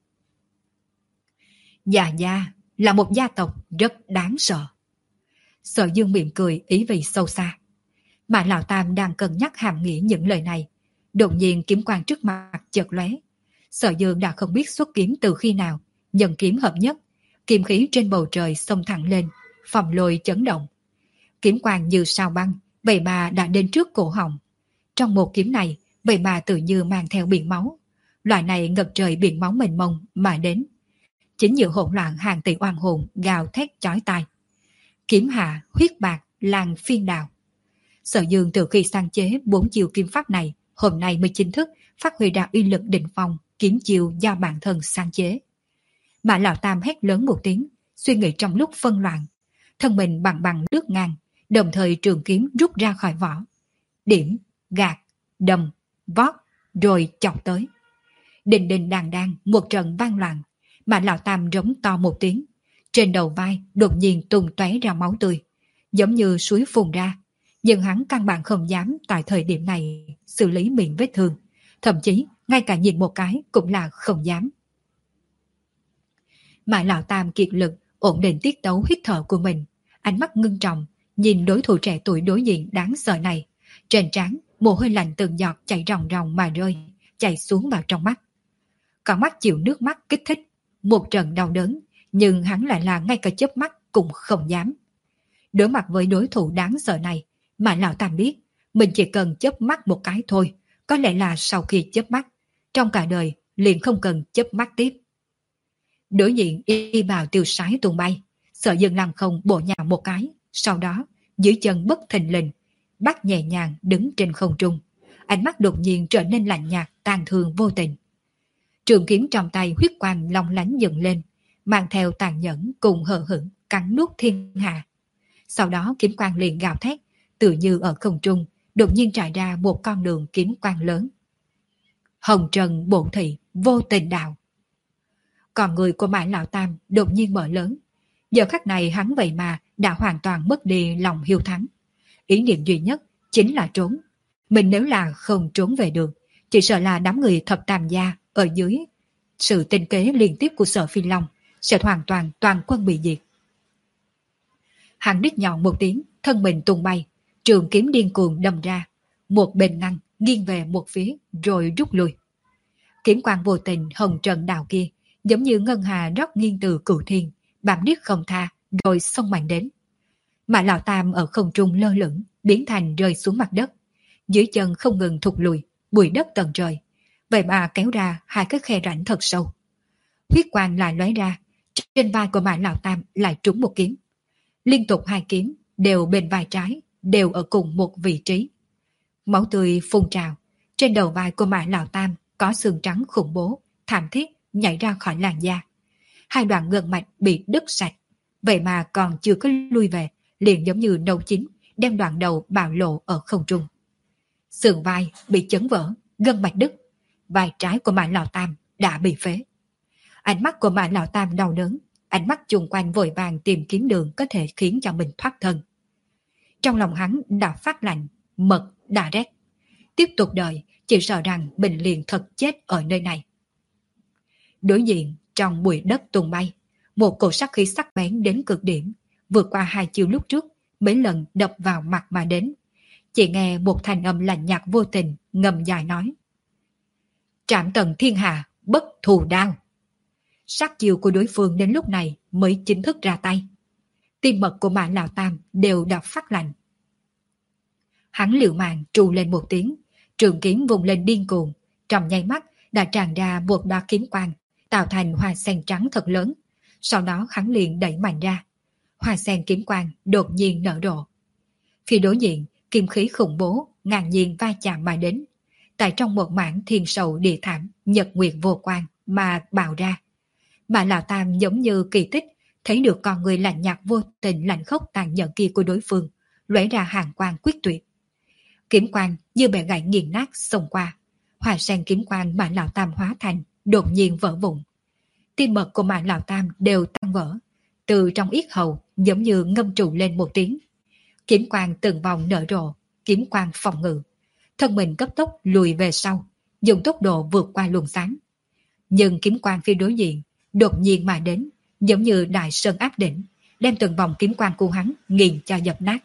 Dạ gia là một gia tộc rất đáng sợ. Sở Dương mỉm cười ý vị sâu xa. Mà Lão Tam đang cân nhắc hàm nghĩa những lời này. Đột nhiên kiếm quang trước mặt chợt lóe. Sở Dương đã không biết xuất kiếm từ khi nào, nhân kiếm hợp nhất, kiếm khí trên bầu trời xông thẳng lên, phòng lôi chấn động. Kiếm quang như sao băng, vậy mà đã đến trước cổ họng. Trong một kiếm này, vậy mà tự như mang theo biển máu. Loại này ngập trời biển máu mênh mông mà đến. Chính giữa hỗn loạn hàng tỷ oan hồn gào thét chói tai. Kiếm hạ, huyết bạc, làng phiên đào. Sở Dương từ khi sáng chế bốn chiêu kiếm pháp này, hôm nay mới chính thức phát huy ra uy lực đỉnh phong kiếm chiêu do bản thân sáng chế. Mà Lão Tam hét lớn một tiếng, suy nghĩ trong lúc phân loạn, thân mình bằng bằng lướt ngang, đồng thời trường kiếm rút ra khỏi vỏ. Điểm, gạt, đâm, vót, rồi chọc tới. Đình đình đàn đàn một trận vang loạn, mà lão Tam rống to một tiếng. Trên đầu vai đột nhiên tung tóe ra máu tươi, giống như suối phun ra. Nhưng hắn căn bản không dám tại thời điểm này xử lý miệng vết thương, thậm chí ngay cả nhìn một cái cũng là không dám. Mà lão Tam kiệt lực ổn định tiết tấu hít thở của mình, ánh mắt ngưng trọng nhìn đối thủ trẻ tuổi đối diện đáng sợ này. Trên trán mồ hôi lạnh từng giọt chảy ròng ròng mà rơi, chảy xuống vào trong mắt. Con mắt chịu nước mắt kích thích, một trận đau đớn, nhưng hắn lại là ngay cả chớp mắt cũng không dám. Đối mặt với đối thủ đáng sợ này, mà lão Tam biết mình chỉ cần chớp mắt một cái thôi, có lẽ là sau khi chớp mắt, trong cả đời liền không cần chớp mắt tiếp. Đối diện y bào tiêu sái tung bay, sợ dừng lăng không bộ nhào một cái, sau đó dưới chân bất thình lình, bắt nhẹ nhàng đứng trên không trung, ánh mắt đột nhiên trở nên lạnh nhạt, tàn thương vô tình. Trường kiếm trong tay huyết quang long lánh dựng lên, mang theo tàn nhẫn cùng hờ hững cắn nuốt thiên hạ. Sau đó kiếm quang liền gào thét, tự như ở không trung đột nhiên trải ra một con đường kiếm quang lớn. Hồng trần bổn thị vô tình đạo. Còn người của Mã Lão Tam đột nhiên mở lớn. Giờ khắc này hắn vậy mà đã hoàn toàn mất đi lòng hiếu thắng. Ý niệm duy nhất chính là trốn. Mình nếu là không trốn về được, chỉ sợ là đám người thập tam gia ở dưới sự tinh kế liên tiếp của Sở Phi Long sẽ hoàn toàn toàn quân bị diệt. Hắn đích nhọn một tiếng, thân mình tung bay, trường kiếm điên cuồng đâm ra, một bên ngăn nghiêng về một phía rồi rút lui. Kiếm quang vô tình hồng trần đào kia giống như ngân hà rót nghiêng từ cửu thiên, bám niết không tha rồi xông mạnh đến. Mà Lão Tam ở không trung lơ lửng, biến thành rơi xuống mặt đất, dưới chân không ngừng thụt lùi, bụi đất tận trời, vậy mà kéo ra hai cái khe rãnh thật sâu. Huyết quang lại lóe ra, trên vai của Mã Lão Tam lại trúng một kiếm. Liên tục hai kiếm đều bên vai trái, đều ở cùng một vị trí. Máu tươi phun trào, trên đầu vai của Mã Lão Tam có xương trắng khủng bố, thảm thiết nhảy ra khỏi làn da. Hai đoạn gân mạch bị đứt sạch, vậy mà còn chưa có lui về, liền giống như nấu chín, đem đoạn đầu bạo lộ ở không trung. Sườn vai bị chấn vỡ, gân mạch đứt, vai trái của Mã Lão Tam đã bị phế. Ánh mắt của Mã Lão Tam đau đớn, ánh mắt chung quanh vội vàng tìm kiếm đường có thể khiến cho mình thoát thân. Trong lòng hắn đã phát lạnh, mật đã rét. Tiếp tục đợi, chỉ sợ rằng mình liền thật chết ở nơi này. Đối diện, trong bụi đất tung bay, một cổ sắc khí sắc bén đến cực điểm, vượt qua hai chiều lúc trước, mấy lần đập vào mặt mà đến. Chỉ nghe một thanh âm lạnh nhạt vô tình, ngầm dài nói: Trảm tận thiên hạ, bất thù đao. Sát chiều của đối phương đến lúc này mới chính thức ra tay. Tim mật của Mã Lão Tam đều đập phát lạnh. Hắn liều mạng trù lên một tiếng, trường kiếm vùng lên điên cuồng, trong nháy mắt đã tràn ra một đóa kiếm quang, tạo thành hoa sen trắng thật lớn. Sau đó hắn liền đẩy mạnh ra, hoa sen kiếm quang đột nhiên nở rộ. Phía đối diện, kim khí khủng bố ngang nhiên va chạm mà đến, tại trong một mảng thiên sầu địa thảm, nhật nguyệt vô quang mà bạo ra. Mà Lão Tam giống như kỳ tích, thấy được con người lạnh nhạt vô tình lạnh khốc tàn nhẫn kia của đối phương, lóe ra hàng quang quyết tuyệt. Kiếm quang như bẻ gãy nghiền nát xông qua, hoa sen kiếm quang mà Lão Tam hóa thành đột nhiên vỡ vụn. Tim mật của Mã Lão Tam đều tan vỡ, từ trong yết hầu giống như ngâm trụ lên một tiếng. Kiếm quang từng vòng nở rộ, kiếm quang phòng ngự, thân mình cấp tốc lùi về sau, dùng tốc độ vượt qua luồng sáng. Nhưng kiếm quang phía đối diện đột nhiên mà đến, giống như đại sơn áp đỉnh, đem từng vòng kiếm quang của hắn nghiền cho dập nát.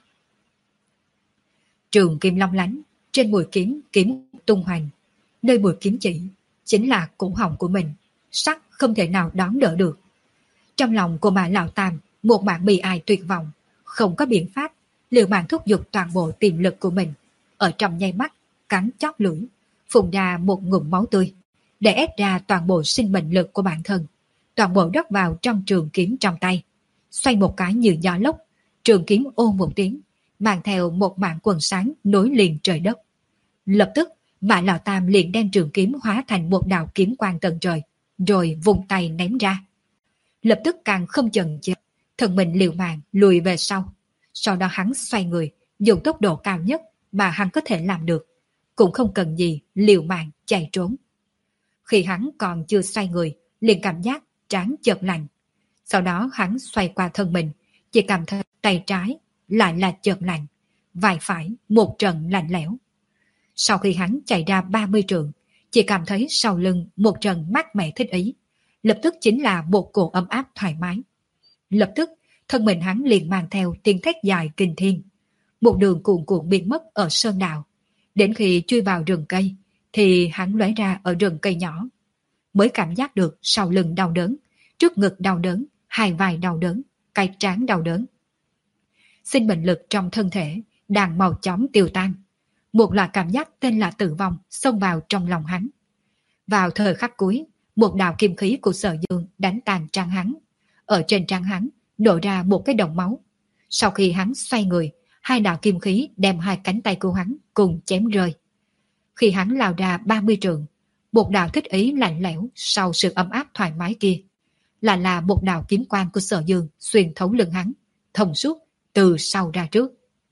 Trường kim long lánh, trên mũi kiếm kiếm tung hoành, nơi mũi kiếm chỉ chính là cổ họng của mình, sắc không thể nào đón đỡ được. Trong lòng của Mã Lão Tam một mảng bi ai tuyệt vọng, không có biện pháp, liều mạng thúc giục toàn bộ tiềm lực của mình, ở trong nháy mắt cắn chót lưỡi, phun ra một ngụm máu tươi, để ép ra toàn bộ sinh mệnh lực của bản thân, toàn bộ đắp vào trong trường kiếm trong tay. Xoay một cái như gió lốc, trường kiếm ô một tiếng, mang theo một mảng quần sáng nối liền trời đất. Lập tức, Mã Lão Tam liền đem trường kiếm hóa thành một đạo kiếm quang tận trời, rồi vùng tay ném ra. Lập tức càng không chần chừ, Thân mình liều mạng lùi về sau. Sau đó hắn xoay người, dùng tốc độ cao nhất mà hắn có thể làm được, cũng không cần gì liều mạng chạy trốn. Khi hắn còn chưa xoay người, liền cảm giác trán chợt lạnh. Sau đó hắn xoay qua thân mình, chỉ cảm thấy tay trái lại là chợt lạnh, vai phải một trận lạnh lẽo. Sau khi hắn chạy ra ba mươi trượng, chỉ cảm thấy sau lưng một trận mát mẻ thích ý, lập tức chính là một cổ ấm áp thoải mái. Lập tức, thân mình hắn liền mang theo tiếng thét dài kinh thiên. Một đường cuộn cuộn biến mất ở sơn đạo. Đến khi chui vào rừng cây, thì hắn lóe ra ở rừng cây nhỏ. Mới cảm giác được sau lưng đau đớn, trước ngực đau đớn, hai vai đau đớn, cái trán đau đớn. Sinh mệnh lực trong thân thể đang mau chóng tiêu tan. Một loại cảm giác tên là tử vong xông vào trong lòng hắn. Vào thời khắc cuối, một đạo kim khí của Sở Dương đánh tàn trán hắn. Ở trên trán hắn nổ ra một cái đồng máu. Sau khi hắn xoay người, hai đạo kim khí đem hai cánh tay của hắn cùng chém rơi. Khi hắn lao ra ba mươi trượng, một đạo thích ý lạnh lẽo sau sự ấm áp thoải mái kia, lại là một đạo kiếm quang của Sở Dương xuyên thấu lưng hắn, thông suốt từ sau ra trước.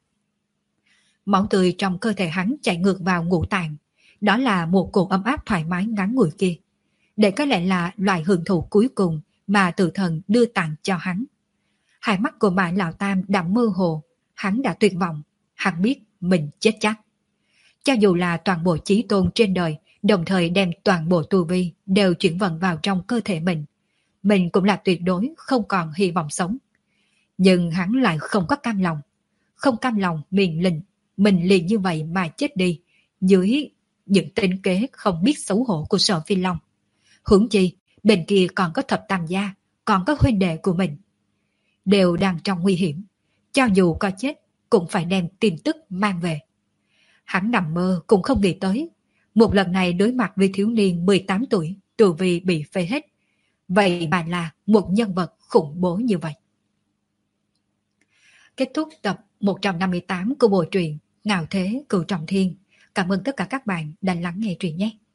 Máu tươi trong cơ thể hắn chạy ngược vào ngũ tạng, đó là một cỗ ấm áp thoải mái ngắn ngủi kia. Đây có lẽ là loại hưởng thụ cuối cùng mà tử thần đưa tặng cho hắn. Hai mắt của Mã Lão Tam đã mơ hồ, hắn đã tuyệt vọng, hắn biết mình chết chắc. Cho dù là toàn bộ chí tôn trên đời đồng thời đem toàn bộ tu vi đều chuyển vận vào trong cơ thể mình, mình cũng là tuyệt đối không còn hy vọng sống. Nhưng hắn lại không có cam lòng, không cam lòng miền lình, mình liền như vậy mà chết đi, dưới những tính kế không biết xấu hổ của Sở Phi Long. Huống chi, bên kia còn có thập tam gia, còn có huynh đệ của mình. Đều đang trong nguy hiểm, cho dù có chết, cũng phải đem tin tức mang về. Hắn nằm mơ cũng không nghĩ tới, một lần này đối mặt với thiếu niên mười tám tuổi, tu vi bị phế hết. Vậy mà là một nhân vật khủng bố như vậy. Kết thúc tập một trăm năm mươi tám của bộ truyện Ngạo Thế Cửu Trọng Thiên. Cảm ơn tất cả các bạn đã lắng nghe truyện nhé.